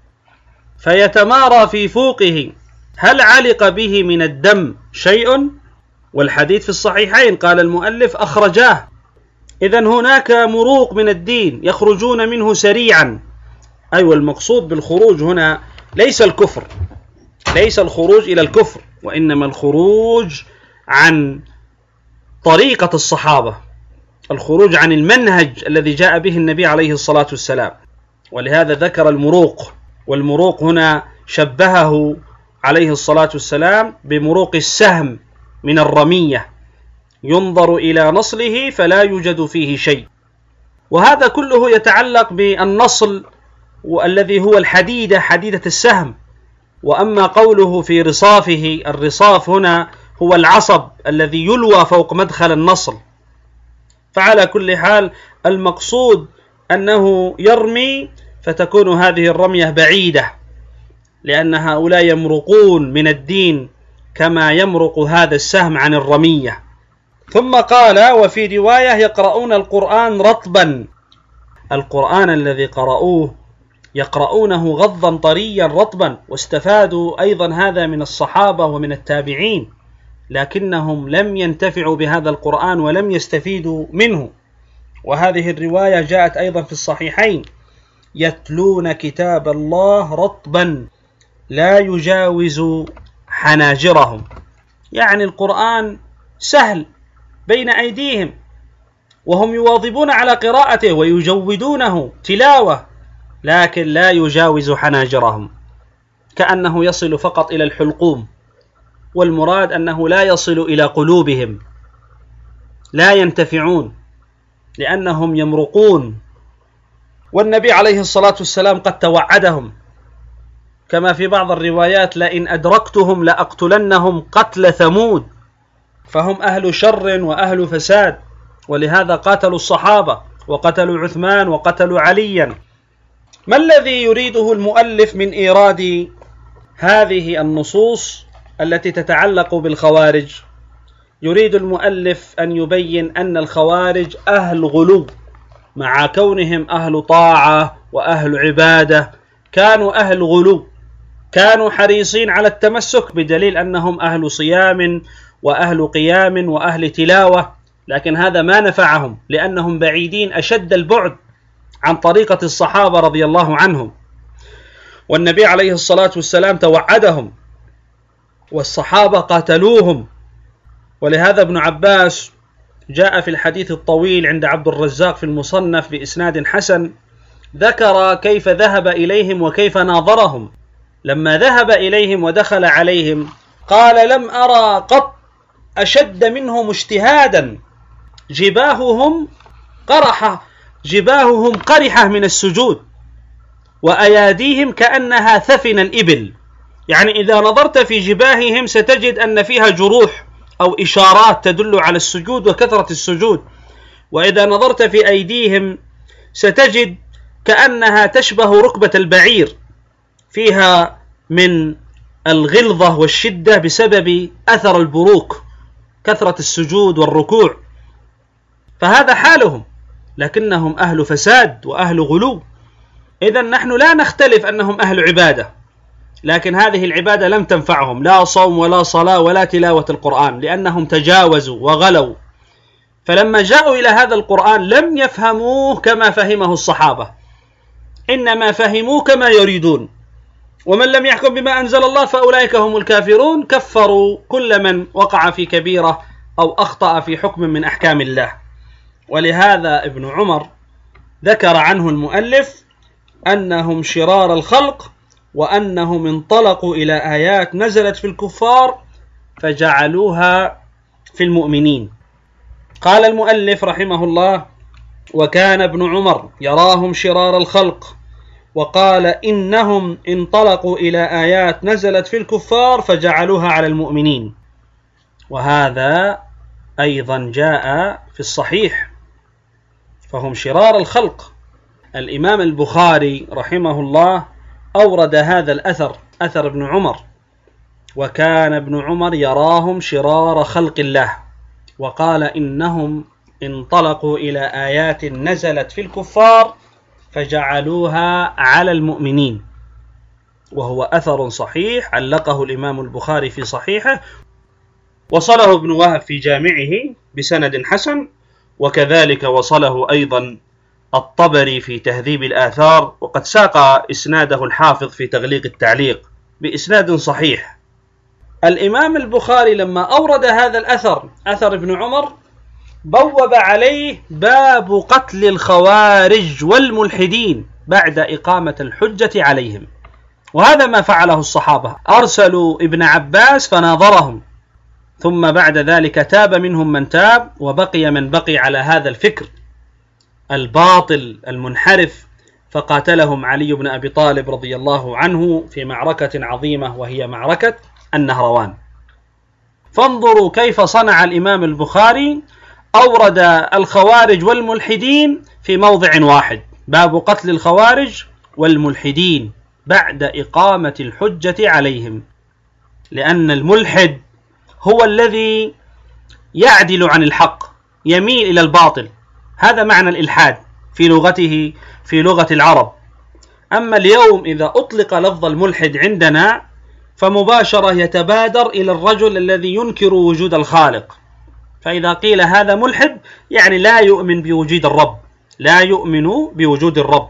فيتمارى في فوقه هل علق به من الدم شيء؟ والحديث في الصحيحين، قال المؤلف أخرجاه. إذن هناك مروق من الدين يخرجون منه سريعا. أي أيوة، المقصود بالخروج هنا ليس الكفر، ليس الخروج إلى الكفر، وإنما الخروج عن طريقة الصحابة، الخروج عن المنهج الذي جاء به النبي عليه الصلاة والسلام. ولهذا ذكر المروق، والمروق هنا شبهه عليه الصلاة والسلام بمروق السهم من الرمية، ينظر إلى نصله فلا يوجد فيه شيء. وهذا كله يتعلق بالنصل والذي هو الحديدة، حديدة السهم. وأما قوله في رصافه، الرصاف هنا هو العصب الذي يلوى فوق مدخل النصل. فعلى كل حال المقصود أنه يرمي فتكون هذه الرمية بعيدة، لأن هؤلاء يمرقون من الدين كما يمرق هذا السهم عن الرمية. ثم قال وفي رواية يقرؤون القرآن رطبا، القرآن الذي قرأوه يقرؤونه غضا طريا رطبا. واستفادوا أيضا هذا من الصحابة ومن التابعين، لكنهم لم ينتفعوا بهذا القرآن ولم يستفيدوا منه. وهذه الرواية جاءت أيضا في الصحيحين، يتلون كتاب الله رطبا لا يجاوز حناجرهم، يعني القرآن سهل بين أيديهم وهم يواظبون على قراءته ويجودونه تلاوة، لكن لا يجاوز حناجرهم، كأنه يصل فقط إلى الحلقوم، والمراد أنه لا يصل إلى قلوبهم، لا ينتفعون لأنهم يمرقون. والنبي عليه الصلاة والسلام قد توعدهم كما في بعض الروايات لئن أدركتهم لأقتلنهم قتل ثمود، فهم أهل شر وأهل فساد، ولهذا قاتلوا الصحابة وقتلوا عثمان وقتلوا عليا. ما الذي يريده المؤلف من إيراد هذه النصوص التي تتعلق بالخوارج؟ يريد المؤلف أن يبين أن الخوارج أهل غلو، مع كونهم أهل طاعة وأهل عبادة، كانوا أهل غلو، كانوا حريصين على التمسك بدليل أنهم أهل صيام وأهل قيام وأهل تلاوة، لكن هذا ما نفعهم لأنهم بعيدين أشد البعد عن طريقة الصحابة رضي الله عنهم. والنبي عليه الصلاة والسلام توعدهم والصحابة قاتلوهم. ولهذا ابن عباس جاء في الحديث الطويل عند عبد الرزاق في المصنف بإسناد حسن، ذكر كيف ذهب إليهم وكيف ناظرهم. لما ذهب إليهم ودخل عليهم قال لم أرى قط أشد منهم اجتهادا، جباههم قرحة جباههم قرحة من السجود، وأياديهم كأنها ثفن الإبل، يعني إذا نظرت في جباههم ستجد أن فيها جروح أو إشارات تدل على السجود وكثرة السجود. وإذا نظرت في أيديهم ستجد كأنها تشبه ركبة البعير، فيها من الغلظة والشدة بسبب أثر البروك، كثرة السجود والركوع، فهذا حالهم، لكنهم أهل فساد وأهل غلو. إذن نحن لا نختلف أنهم أهل عبادة، لكن هذه العبادة لم تنفعهم، لا صوم ولا صلاة ولا تلاوة القرآن، لأنهم تجاوزوا وغلوا. فلما جاءوا إلى هذا القرآن لم يفهموه كما فهمه الصحابة، إنما فهموه كما يريدون. ومن لم يحكم بما أنزل الله فأولئك هم الكافرون، كفروا كل من وقع في كبيرة أو أخطأ في حكم من أحكام الله. ولهذا ابن عمر ذكر عنه المؤلف أنهم شرار الخلق، وأنهم انطلقوا إلى آيات نزلت في الكفار فجعلوها في المؤمنين. قال المؤلف رحمه الله: وكان ابن عمر يراهم شرار الخلق، وقال إنهم انطلقوا إلى آيات نزلت في الكفار فجعلوها على المؤمنين. وهذا أيضا جاء في الصحيح، فهم شرار الخلق. الإمام البخاري رحمه الله أورد هذا الأثر، أثر ابن عمر: وكان ابن عمر يراهم شرار خلق الله، وقال إنهم انطلقوا إلى آيات نزلت في الكفار فجعلوها على المؤمنين. وهو أثر صحيح علقه الإمام البخاري في صحيحه، وصله ابن وهب في جامعه بسند حسن، وكذلك وصله أيضا الطبري في تهذيب الآثار، وقد ساق إسناده الحافظ في تغليق التعليق بإسناد صحيح. الإمام البخاري لما أورد هذا الأثر، أثر ابن عمر، بوب عليه باب قتل الخوارج والملحدين بعد إقامة الحجة عليهم. وهذا ما فعله الصحابة، أرسلوا ابن عباس فناظرهم، ثم بعد ذلك تاب منهم من تاب، وبقي من بقي على هذا الفكر الباطل المنحرف، فقاتلهم علي بن أبي طالب رضي الله عنه في معركة عظيمة وهي معركة النهروان. فانظروا كيف صنع الإمام البخاري، أورد الخوارج والملحدين في موضع واحد، باب قتل الخوارج والملحدين بعد إقامة الحجة عليهم، لأن الملحد هو الذي يعدل عن الحق، يميل إلى الباطل، هذا معنى الإلحاد في لغته، في لغة العرب. أما اليوم إذا أطلق لفظ الملحد عندنا فمباشرة يتبادر إلى الرجل الذي ينكر وجود الخالق، فإذا قيل هذا ملحد يعني لا يؤمن بوجود الرب، لا يؤمن بوجود الرب،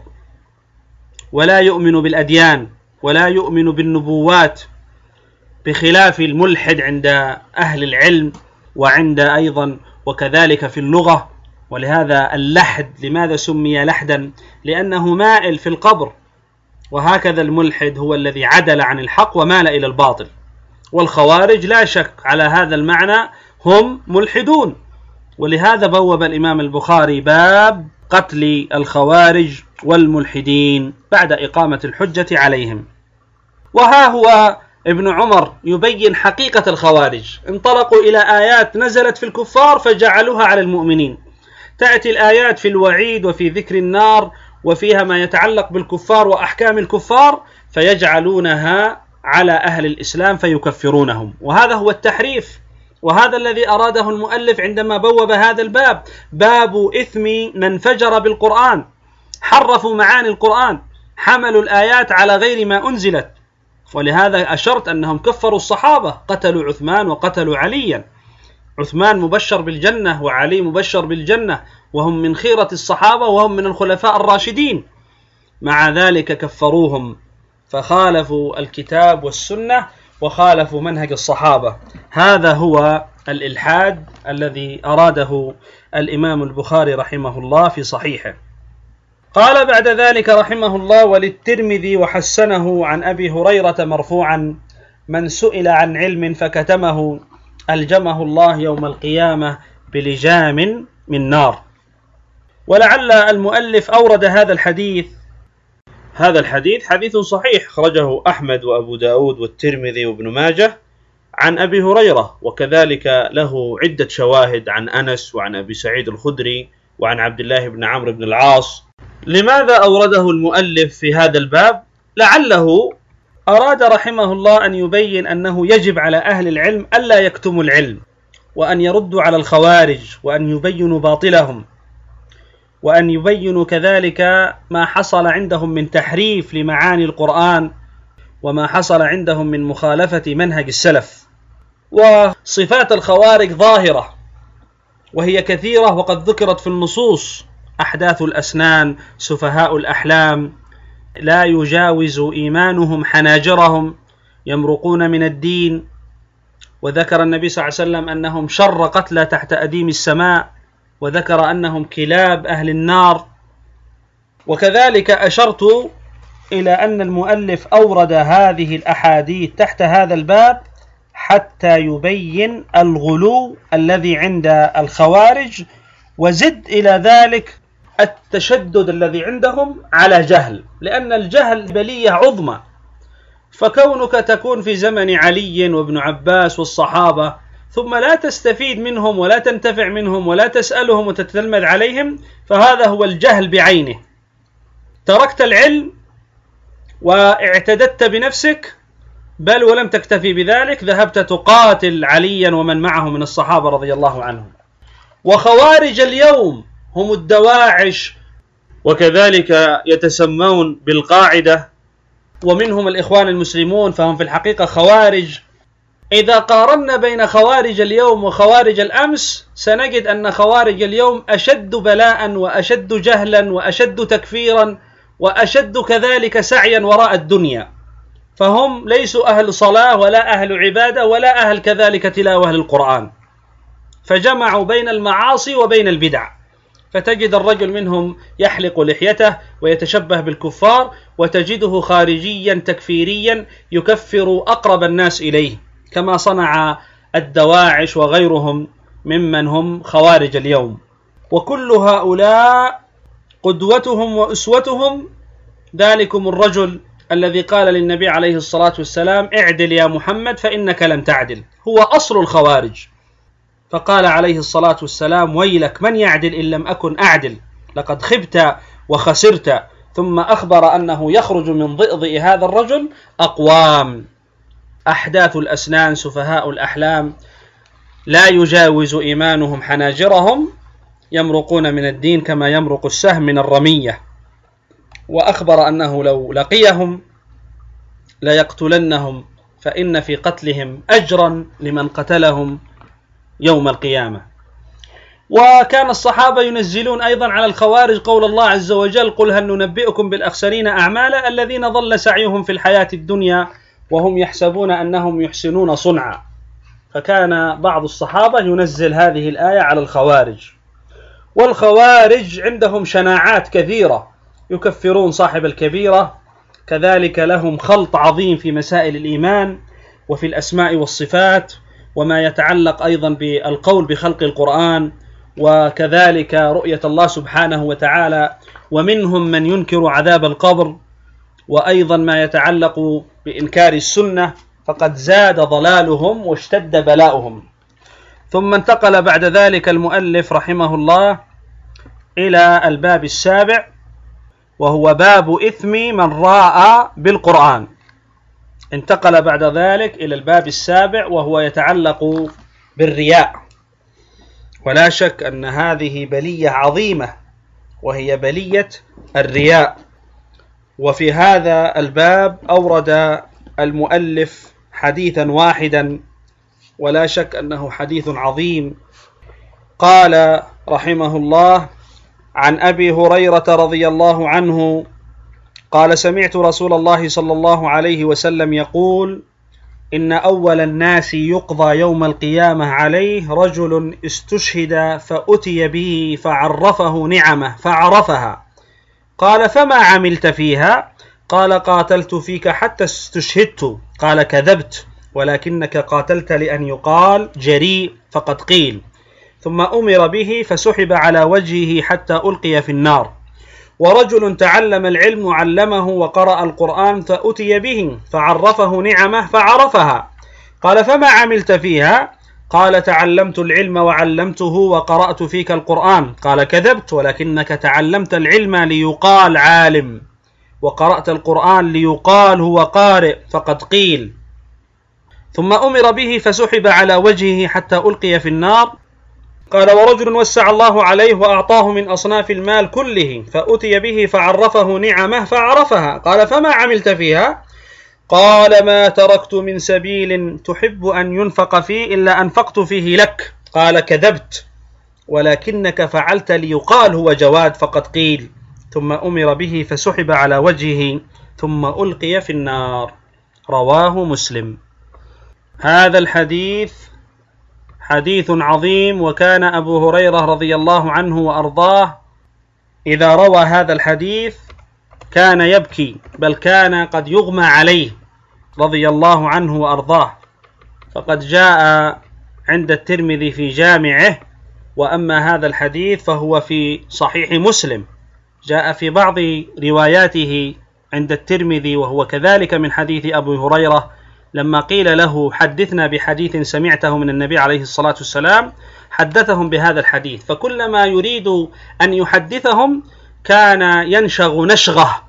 ولا يؤمن بالأديان، ولا يؤمن بالنبوات، بخلاف الملحد عند أهل العلم وعند أيضا وكذلك في اللغة. ولهذا اللحد لماذا سمي لحدا؟ لأنه مائل في القبر، وهكذا الملحد هو الذي عدل عن الحق ومال إلى الباطل. والخوارج لا شك على هذا المعنى هم ملحدون، ولهذا بوب الإمام البخاري باب قتل الخوارج والملحدين بعد إقامة الحجة عليهم. وها هو ابن عمر يبين حقيقة الخوارج، انطلقوا إلى آيات نزلت في الكفار فجعلوها على المؤمنين. تأتي الآيات في الوعيد وفي ذكر النار وفيها ما يتعلق بالكفار وأحكام الكفار، فيجعلونها على أهل الإسلام فيكفرونهم، وهذا هو التحريف، وهذا الذي أراده المؤلف عندما بوب هذا الباب، باب إثم من فجر بالقرآن، حرفوا معاني القرآن، حملوا الآيات على غير ما أنزلت. ولهذا أشرت أنهم كفروا الصحابة، قتلوا عثمان وقتلوا عليا، عثمان مبشر بالجنة وعلي مبشر بالجنة، وهم من خيرة الصحابة وهم من الخلفاء الراشدين، مع ذلك كفروهم، فخالفوا الكتاب والسنة وخالفوا منهج الصحابة. هذا هو الإلحاد الذي أراده الإمام البخاري رحمه الله في صحيحه. قال بعد ذلك رحمه الله: وللترمذي وحسنه عن أبي هريرة مرفوعا: من سئل عن علم فكتمه ألجمه الله يوم القيامة بلجام من نار. ولعل المؤلف أورد هذا الحديث هذا الحديث حديث صحيح، خرجه أحمد وأبو داود والترمذي وابن ماجه عن أبي هريرة، وكذلك له عدة شواهد عن أنس وعن أبي سعيد الخدري وعن عبد الله بن عمرو بن العاص. لماذا أورده المؤلف في هذا الباب؟ لعله أراد رحمه الله أن يبين أنه يجب على أهل العلم ألا يكتموا العلم، وأن يردوا على الخوارج، وأن يبينوا باطلهم، وأن يبينوا كذلك ما حصل عندهم من تحريف لمعاني القرآن، وما حصل عندهم من مخالفة منهج السلف. وصفات الخوارج ظاهرة وهي كثيرة وقد ذكرت في النصوص: أحداث الأسنان، سفهاء الأحلام، لا يجاوز إيمانهم حناجرهم، يمرقون من الدين. وذكر النبي صلى الله عليه وسلم أنهم شر قتلى تحت أديم السماء، وذكر أنهم كلاب أهل النار. وكذلك أشرت إلى أن المؤلف أورد هذه الأحاديث تحت هذا الباب حتى يبين الغلو الذي عند الخوارج، وزد إلى ذلك التشدد الذي عندهم على جهل، لأن الجهل بلية عظمى. فكونك تكون في زمن علي وابن عباس والصحابة ثم لا تستفيد منهم ولا تنتفع منهم ولا تسألهم وتتلمذ عليهم، فهذا هو الجهل بعينه. تركت العلم واعتددت بنفسك، بل ولم تكتفي بذلك، ذهبت تقاتل عليا ومن معه من الصحابة رضي الله عنهم. وخوارج اليوم هم الدواعش، وكذلك يتسمون بالقاعدة، ومنهم الإخوان المسلمون، فهم في الحقيقة خوارج. إذا قارنا بين خوارج اليوم وخوارج الأمس سنجد أن خوارج اليوم أشد بلاء وأشد جهلا وأشد تكفيرا وأشد كذلك سعيا وراء الدنيا. فهم ليسوا أهل صلاة ولا أهل عبادة ولا أهل كذلك تلاوة للقرآن، فجمعوا بين المعاصي وبين البدع. فتجد الرجل منهم يحلق لحيته ويتشبه بالكفار، وتجده خارجيا تكفيريا يكفر أقرب الناس إليه، كما صنع الدواعش وغيرهم ممن هم خوارج اليوم. وكل هؤلاء قدوتهم وأسوتهم ذلكم الرجل الذي قال للنبي عليه الصلاة والسلام: اعدل يا محمد فإنك لم تعدل. هو أصل الخوارج. فقال عليه الصلاة والسلام: ويلك من يعدل إن لم أكن أعدل، لقد خبت وخسرت. ثم أخبر أنه يخرج من ضئضئ هذا الرجل أقوام: أحداث الأسنان، سفهاء الأحلام، لا يجاوز إيمانهم حناجرهم، يمرقون من الدين كما يمرق السهم من الرمية. وأخبر أنه لو لقيهم ليقتلنهم، فإن في قتلهم أجرا لمن قتلهم يوم القيامة. وكان الصحابة ينزلون أيضا على الخوارج قول الله عز وجل: قل هل ننبئكم بالأخسرين أعمالا الذين ضل سعيهم في الحياة الدنيا وهم يحسبون أنهم يحسنون صنعا. فكان بعض الصحابة ينزل هذه الآية على الخوارج. والخوارج عندهم شناعات كثيرة، يكفرون صاحب الكبيرة، كذلك لهم خلط عظيم في مسائل الإيمان وفي الأسماء والصفات، وما يتعلق أيضا بالقول بخلق القرآن، وكذلك رؤية الله سبحانه وتعالى. ومنهم من ينكر عذاب القبر، وأيضا ما يتعلق بإنكار السنة، فقد زاد ضلالهم واشتد بلاؤهم. ثم انتقل بعد ذلك المؤلف رحمه الله إلى الباب السابع، وهو باب إثم من راء بالقرآن. انتقل بعد ذلك إلى الباب السابع وهو يتعلق بالرياء. ولا شك أن هذه بلية عظيمة، وهي بلية الرياء. وفي هذا الباب أورد المؤلف حديثا واحدا، ولا شك أنه حديث عظيم. قال رحمه الله: عن أبي هريرة رضي الله عنه قال: سمعت رسول الله صلى الله عليه وسلم يقول: إن أول الناس يقضى يوم القيامة عليه رجل استشهد فأتي به فعرفه نعمه فعرفها، قال: فما عملت فيها؟ قال: قاتلت فيك حتى استشهدت. قال: كذبت، ولكنك قاتلت لأن يقال جريء فقد قيل. ثم أمر به فسحب على وجهه حتى ألقي في النار. ورجل تعلم العلم علمه وقرأ القرآن فأتي به فعرفه نعمه فعرفها، قال: فما عملت فيها؟ قال تعلمت العلم وعلمته وقرأت فيك القرآن. قال كذبت، ولكنك تعلمت العلم ليقال عالم، وقرأت القرآن ليقال هو قارئ، فقد قيل. ثم أمر به فسحب على وجهه حتى ألقي في النار. قال ورجل وسع الله عليه وأعطاه من أصناف المال كله، فأتي به فعرفه نعمه فعرفها. قال فما عملت فيها؟ قال ما تركت من سبيل تحب أن ينفق فيه إلا أنفقت فيه لك. قال كذبت، ولكنك فعلت ليقال هو جواد، فقد قيل. ثم أمر به فسحب على وجهه ثم ألقي في النار. رواه مسلم. هذا الحديث حديث عظيم، وكان أبو هريرة رضي الله عنه وأرضاه إذا روى هذا الحديث كان يبكي، بل كان قد يغمى عليه رضي الله عنه وأرضاه. فقد جاء عند الترمذي في جامعه، وأما هذا الحديث فهو في صحيح مسلم. جاء في بعض رواياته عند الترمذي وهو كذلك من حديث أبو هريرة، لما قيل له حدثنا بحديث سمعته من النبي عليه الصلاة والسلام حدثهم بهذا الحديث، فكلما يريد أن يحدثهم كان ينشغ نشغه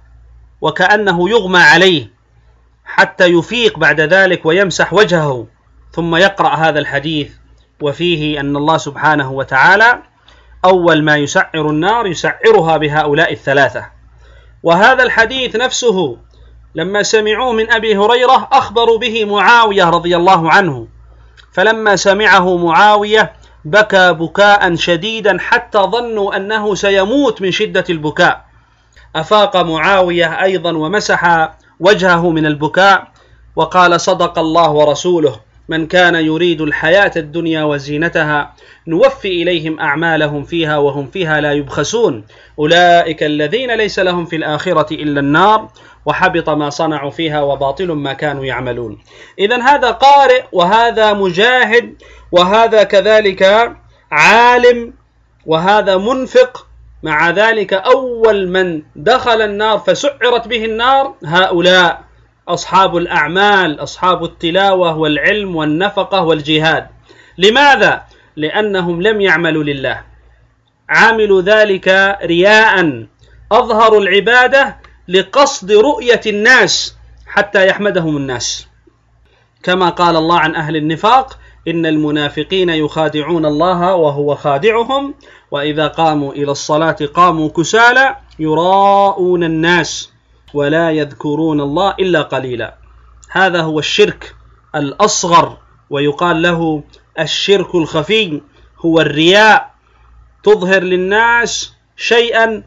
وكأنه يغمى عليه حتى يفيق بعد ذلك ويمسح وجهه ثم يقرأ هذا الحديث، وفيه أن الله سبحانه وتعالى أول ما يسعر النار يسعرها بهؤلاء الثلاثة. وهذا الحديث نفسه لما سمعوه من أبي هريرة أخبروا به معاوية رضي الله عنه، فلما سمعه معاوية بكى بكاء شديدا حتى ظنوا أنه سيموت من شدة البكاء. أفاق معاوية أيضا ومسح وجهه من البكاء وقال صدق الله ورسوله، من كان يريد الحياة الدنيا وزينتها نوفي إليهم أعمالهم فيها وهم فيها لا يبخسون، أولئك الذين ليس لهم في الآخرة إلا النار وحبط ما صنعوا فيها وباطل ما كانوا يعملون. إذن هذا قارئ وهذا مجاهد وهذا كذلك عالم وهذا منفق، مع ذلك أول من دخل النار فسعرت به النار هؤلاء أصحاب الأعمال، أصحاب التلاوة والعلم والنفقة والجهاد. لماذا؟ لأنهم لم يعملوا لله، عملوا ذلك رياء، أظهروا العبادة لقصد رؤية الناس حتى يحمدهم الناس، كما قال الله عن أهل النفاق إن المنافقين يخادعون الله وهو خادعهم وإذا قاموا إلى الصلاة قاموا كسالى يراءون الناس ولا يذكرون الله إلا قليلا. هذا هو الشرك الأصغر، ويقال له الشرك الخفي، هو الرياء، تظهر للناس شيئا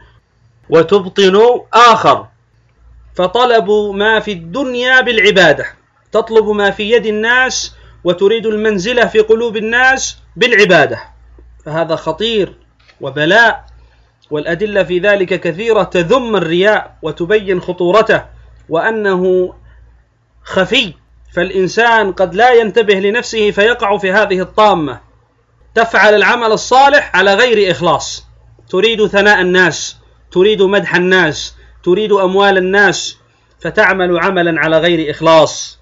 وتبطن آخر. فطلبوا ما في الدنيا بالعبادة، تطلب ما في يد الناس وتريد المنزلة في قلوب الناس بالعبادة، فهذا خطير وبلاء، والأدلة في ذلك كثيرة تذم الرياء وتبين خطورته وأنه خفي، فالإنسان قد لا ينتبه لنفسه فيقع في هذه الطامة، تفعل العمل الصالح على غير إخلاص، تريد ثناء الناس، تريد مدح الناس، تريد أموال الناس، فتعمل عملا على غير إخلاص.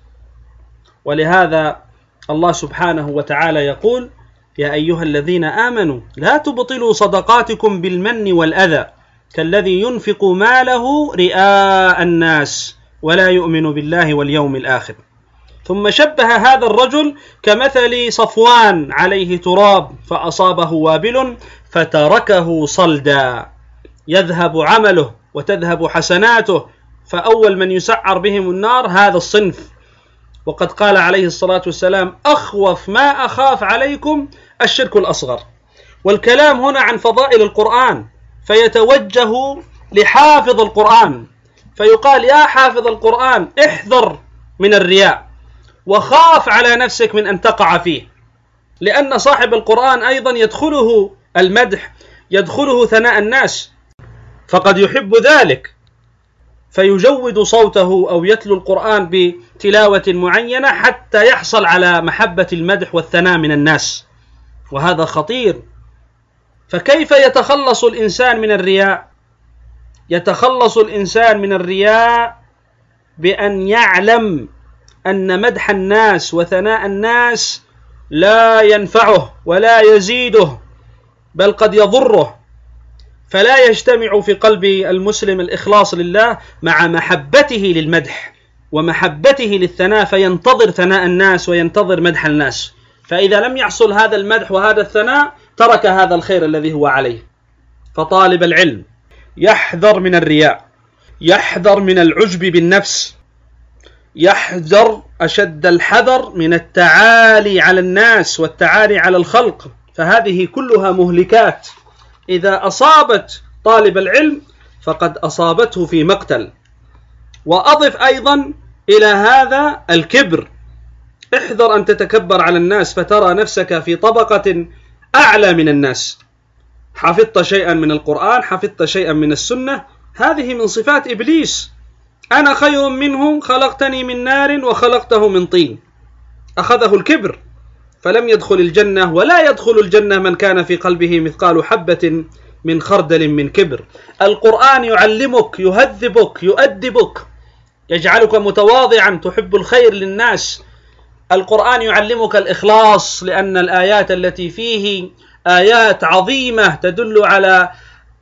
ولهذا الله سبحانه وتعالى يقول يا أيها الذين آمنوا لا تبطلوا صدقاتكم بالمن والأذى كالذي ينفق ماله رئاء الناس ولا يؤمن بالله واليوم الآخر. ثم شبه هذا الرجل كمثل صفوان عليه تراب فأصابه وابل فتركه صلدا، يذهب عمله وتذهب حسناته، فأول من يسعر بهم النار هذا الصنف. وقد قال عليه الصلاة والسلام أخوف ما أخاف عليكم الشرك الأصغر. والكلام هنا عن فضائل القرآن، فيتوجه لحافظ القرآن فيقال يا حافظ القرآن احذر من الرياء وخاف على نفسك من أن تقع فيه، لأن صاحب القرآن أيضا يدخله المدح، يدخله ثناء الناس، فقد يحب ذلك فيجود صوته أو يتلو القرآن بتلاوة معينة حتى يحصل على محبة المدح والثناء من الناس، وهذا خطير. فكيف يتخلص الإنسان من الرياء؟ يتخلص الإنسان من الرياء بأن يعلم أن مدح الناس وثناء الناس لا ينفعه ولا يزيده بل قد يضره. فلا يجتمع في قلب المسلم الإخلاص لله مع محبته للمدح ومحبته للثناء، فينتظر ثناء الناس وينتظر مدح الناس. فإذا لم يحصل هذا المدح وهذا الثناء ترك هذا الخير الذي هو عليه. فطالب العلم يحذر من الرياء، يحذر من العجب بالنفس، يحذر أشد الحذر من التعالي على الناس والتعالي على الخلق، فهذه كلها مهلكات إذا أصابت طالب العلم فقد أصابته في مقتل. وأضف أيضا إلى هذا الكبر، احذر أن تتكبر على الناس فترى نفسك في طبقة أعلى من الناس. حفظت شيئا من القرآن، حفظت شيئا من السنة، هذه من صفات إبليس. أنا خير منه، خلقتني من نار وخلقته من طين. أخذه الكبر فلم يدخل الجنة، ولا يدخل الجنة من كان في قلبه مثقال حبة من خردل من كبر. القرآن يعلمك، يهذبك، يؤدبك، يجعلك متواضعا تحب الخير للناس. القرآن يعلمك الإخلاص، لأن الآيات التي فيه آيات عظيمة تدل على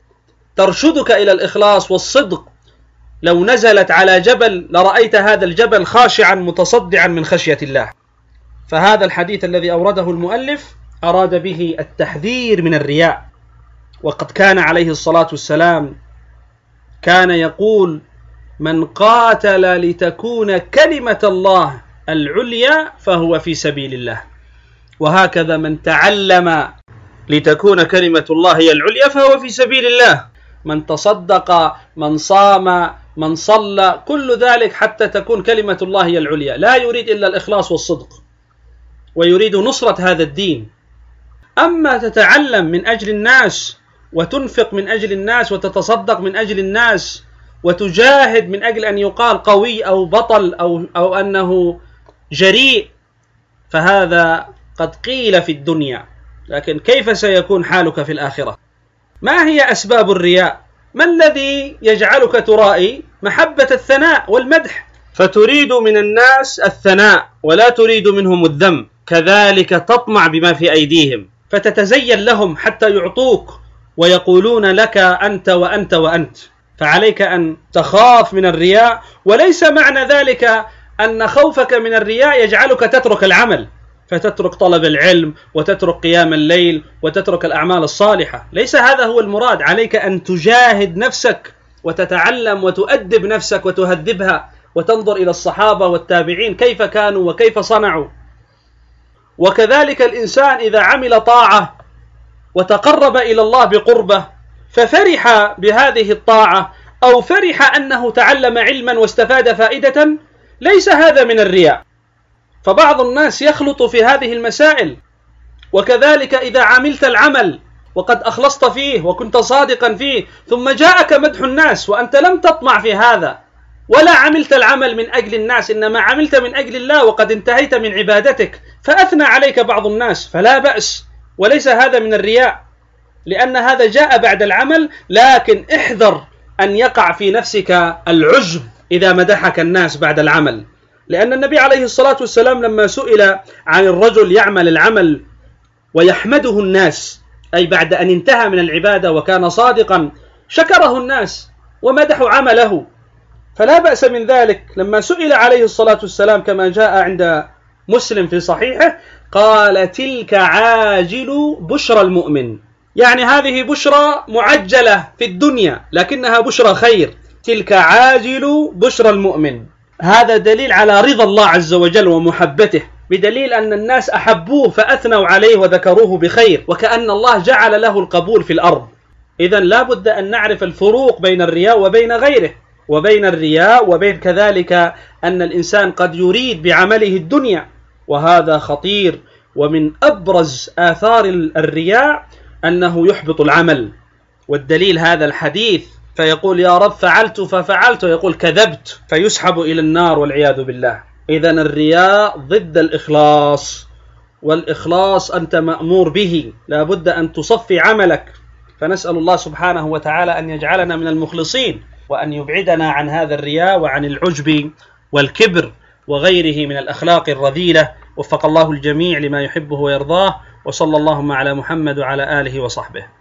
ترشدك إلى الإخلاص والصدق. لو نزلت على جبل لرأيت هذا الجبل خاشعا متصدعا من خشية الله. فهذا الحديث الذي أورده المؤلف أراد به التحذير من الرياء. وقد كان عليه الصلاة والسلام كان يقول: من قاتل لتكون كلمة الله العليا فهو في سبيل الله. وهكذا من تعلم لتكون كلمة الله هي العليا فهو في سبيل الله. من تصدق، من صام، من صلى، كل ذلك حتى تكون كلمة الله هي العليا. لا يريد إلا الإخلاص والصدق، ويريد نصرة هذا الدين. أما تتعلم من أجل الناس وتنفق من أجل الناس وتتصدق من أجل الناس وتجاهد من أجل أن يقال قوي أو بطل أو, أو أنه جريء، فهذا قد قيل في الدنيا، لكن كيف سيكون حالك في الآخرة؟ ما هي أسباب الرياء؟ ما الذي يجعلك ترائي؟ محبة الثناء والمدح، فتريد من الناس الثناء ولا تريد منهم الذم. كذلك تطمع بما في أيديهم فتتزين لهم حتى يعطوك ويقولون لك أنت وأنت وأنت. فعليك أن تخاف من الرياء، وليس معنى ذلك أن خوفك من الرياء يجعلك تترك العمل، فتترك طلب العلم وتترك قيام الليل وتترك الأعمال الصالحة. ليس هذا هو المراد. عليك أن تجاهد نفسك وتتعلم وتؤدب نفسك وتهذبها، وتنظر إلى الصحابة والتابعين كيف كانوا وكيف صنعوا. وكذلك الإنسان إذا عمل طاعة وتقرب إلى الله بقربة ففرح بهذه الطاعة أو فرح أنه تعلم علما واستفاد فائدة، ليس هذا من الرياء. فبعض الناس يخلط في هذه المسائل. وكذلك إذا عملت العمل وقد أخلصت فيه وكنت صادقا فيه ثم جاءك مدح الناس وأنت لم تطمع في هذا ولا عملت العمل من أجل الناس، إنما عملت من أجل الله وقد انتهيت من عبادتك، فأثنى عليك بعض الناس، فلا بأس، وليس هذا من الرياء، لأن هذا جاء بعد العمل. لكن احذر أن يقع في نفسك العجب إذا مدحك الناس بعد العمل، لأن النبي عليه الصلاة والسلام لما سئل عن الرجل يعمل العمل ويحمده الناس، أي بعد أن انتهى من العبادة وكان صادقا، شكره الناس ومدحوا عمله، فلا بأس من ذلك. لما سئل عليه الصلاة والسلام كما جاء عند مسلم في صحيحه قال: تلك عاجل بشرى المؤمن، يعني هذه بشرى معجلة في الدنيا لكنها بشرى خير. تلك عاجل بشرى المؤمن، هذا دليل على رضا الله عز وجل ومحبته، بدليل أن الناس أحبوه فأثنوا عليه وذكروه بخير، وكأن الله جعل له القبول في الأرض. إذن لا بد أن نعرف الفروق بين الرياء وبين غيره، وبين الرياء وبين كذلك أن الإنسان قد يريد بعمله الدنيا، وهذا خطير. ومن أبرز آثار الرياء أنه يحبط العمل، والدليل هذا الحديث، فيقول: يا رب فعلت ففعلت، ويقول: كذبت، فيسحب إلى النار والعياذ بالله. إذن الرياء ضد الإخلاص، والإخلاص أنت مأمور به، لا بد أن تصفي عملك. فنسأل الله سبحانه وتعالى أن يجعلنا من المخلصين، وأن يبعدنا عن هذا الرياء وعن العجب والكبر وغيره من الأخلاق الرذيلة. وفق الله الجميع لما يحبه ويرضاه، وصلى اللهم على محمد وعلى آله وصحبه.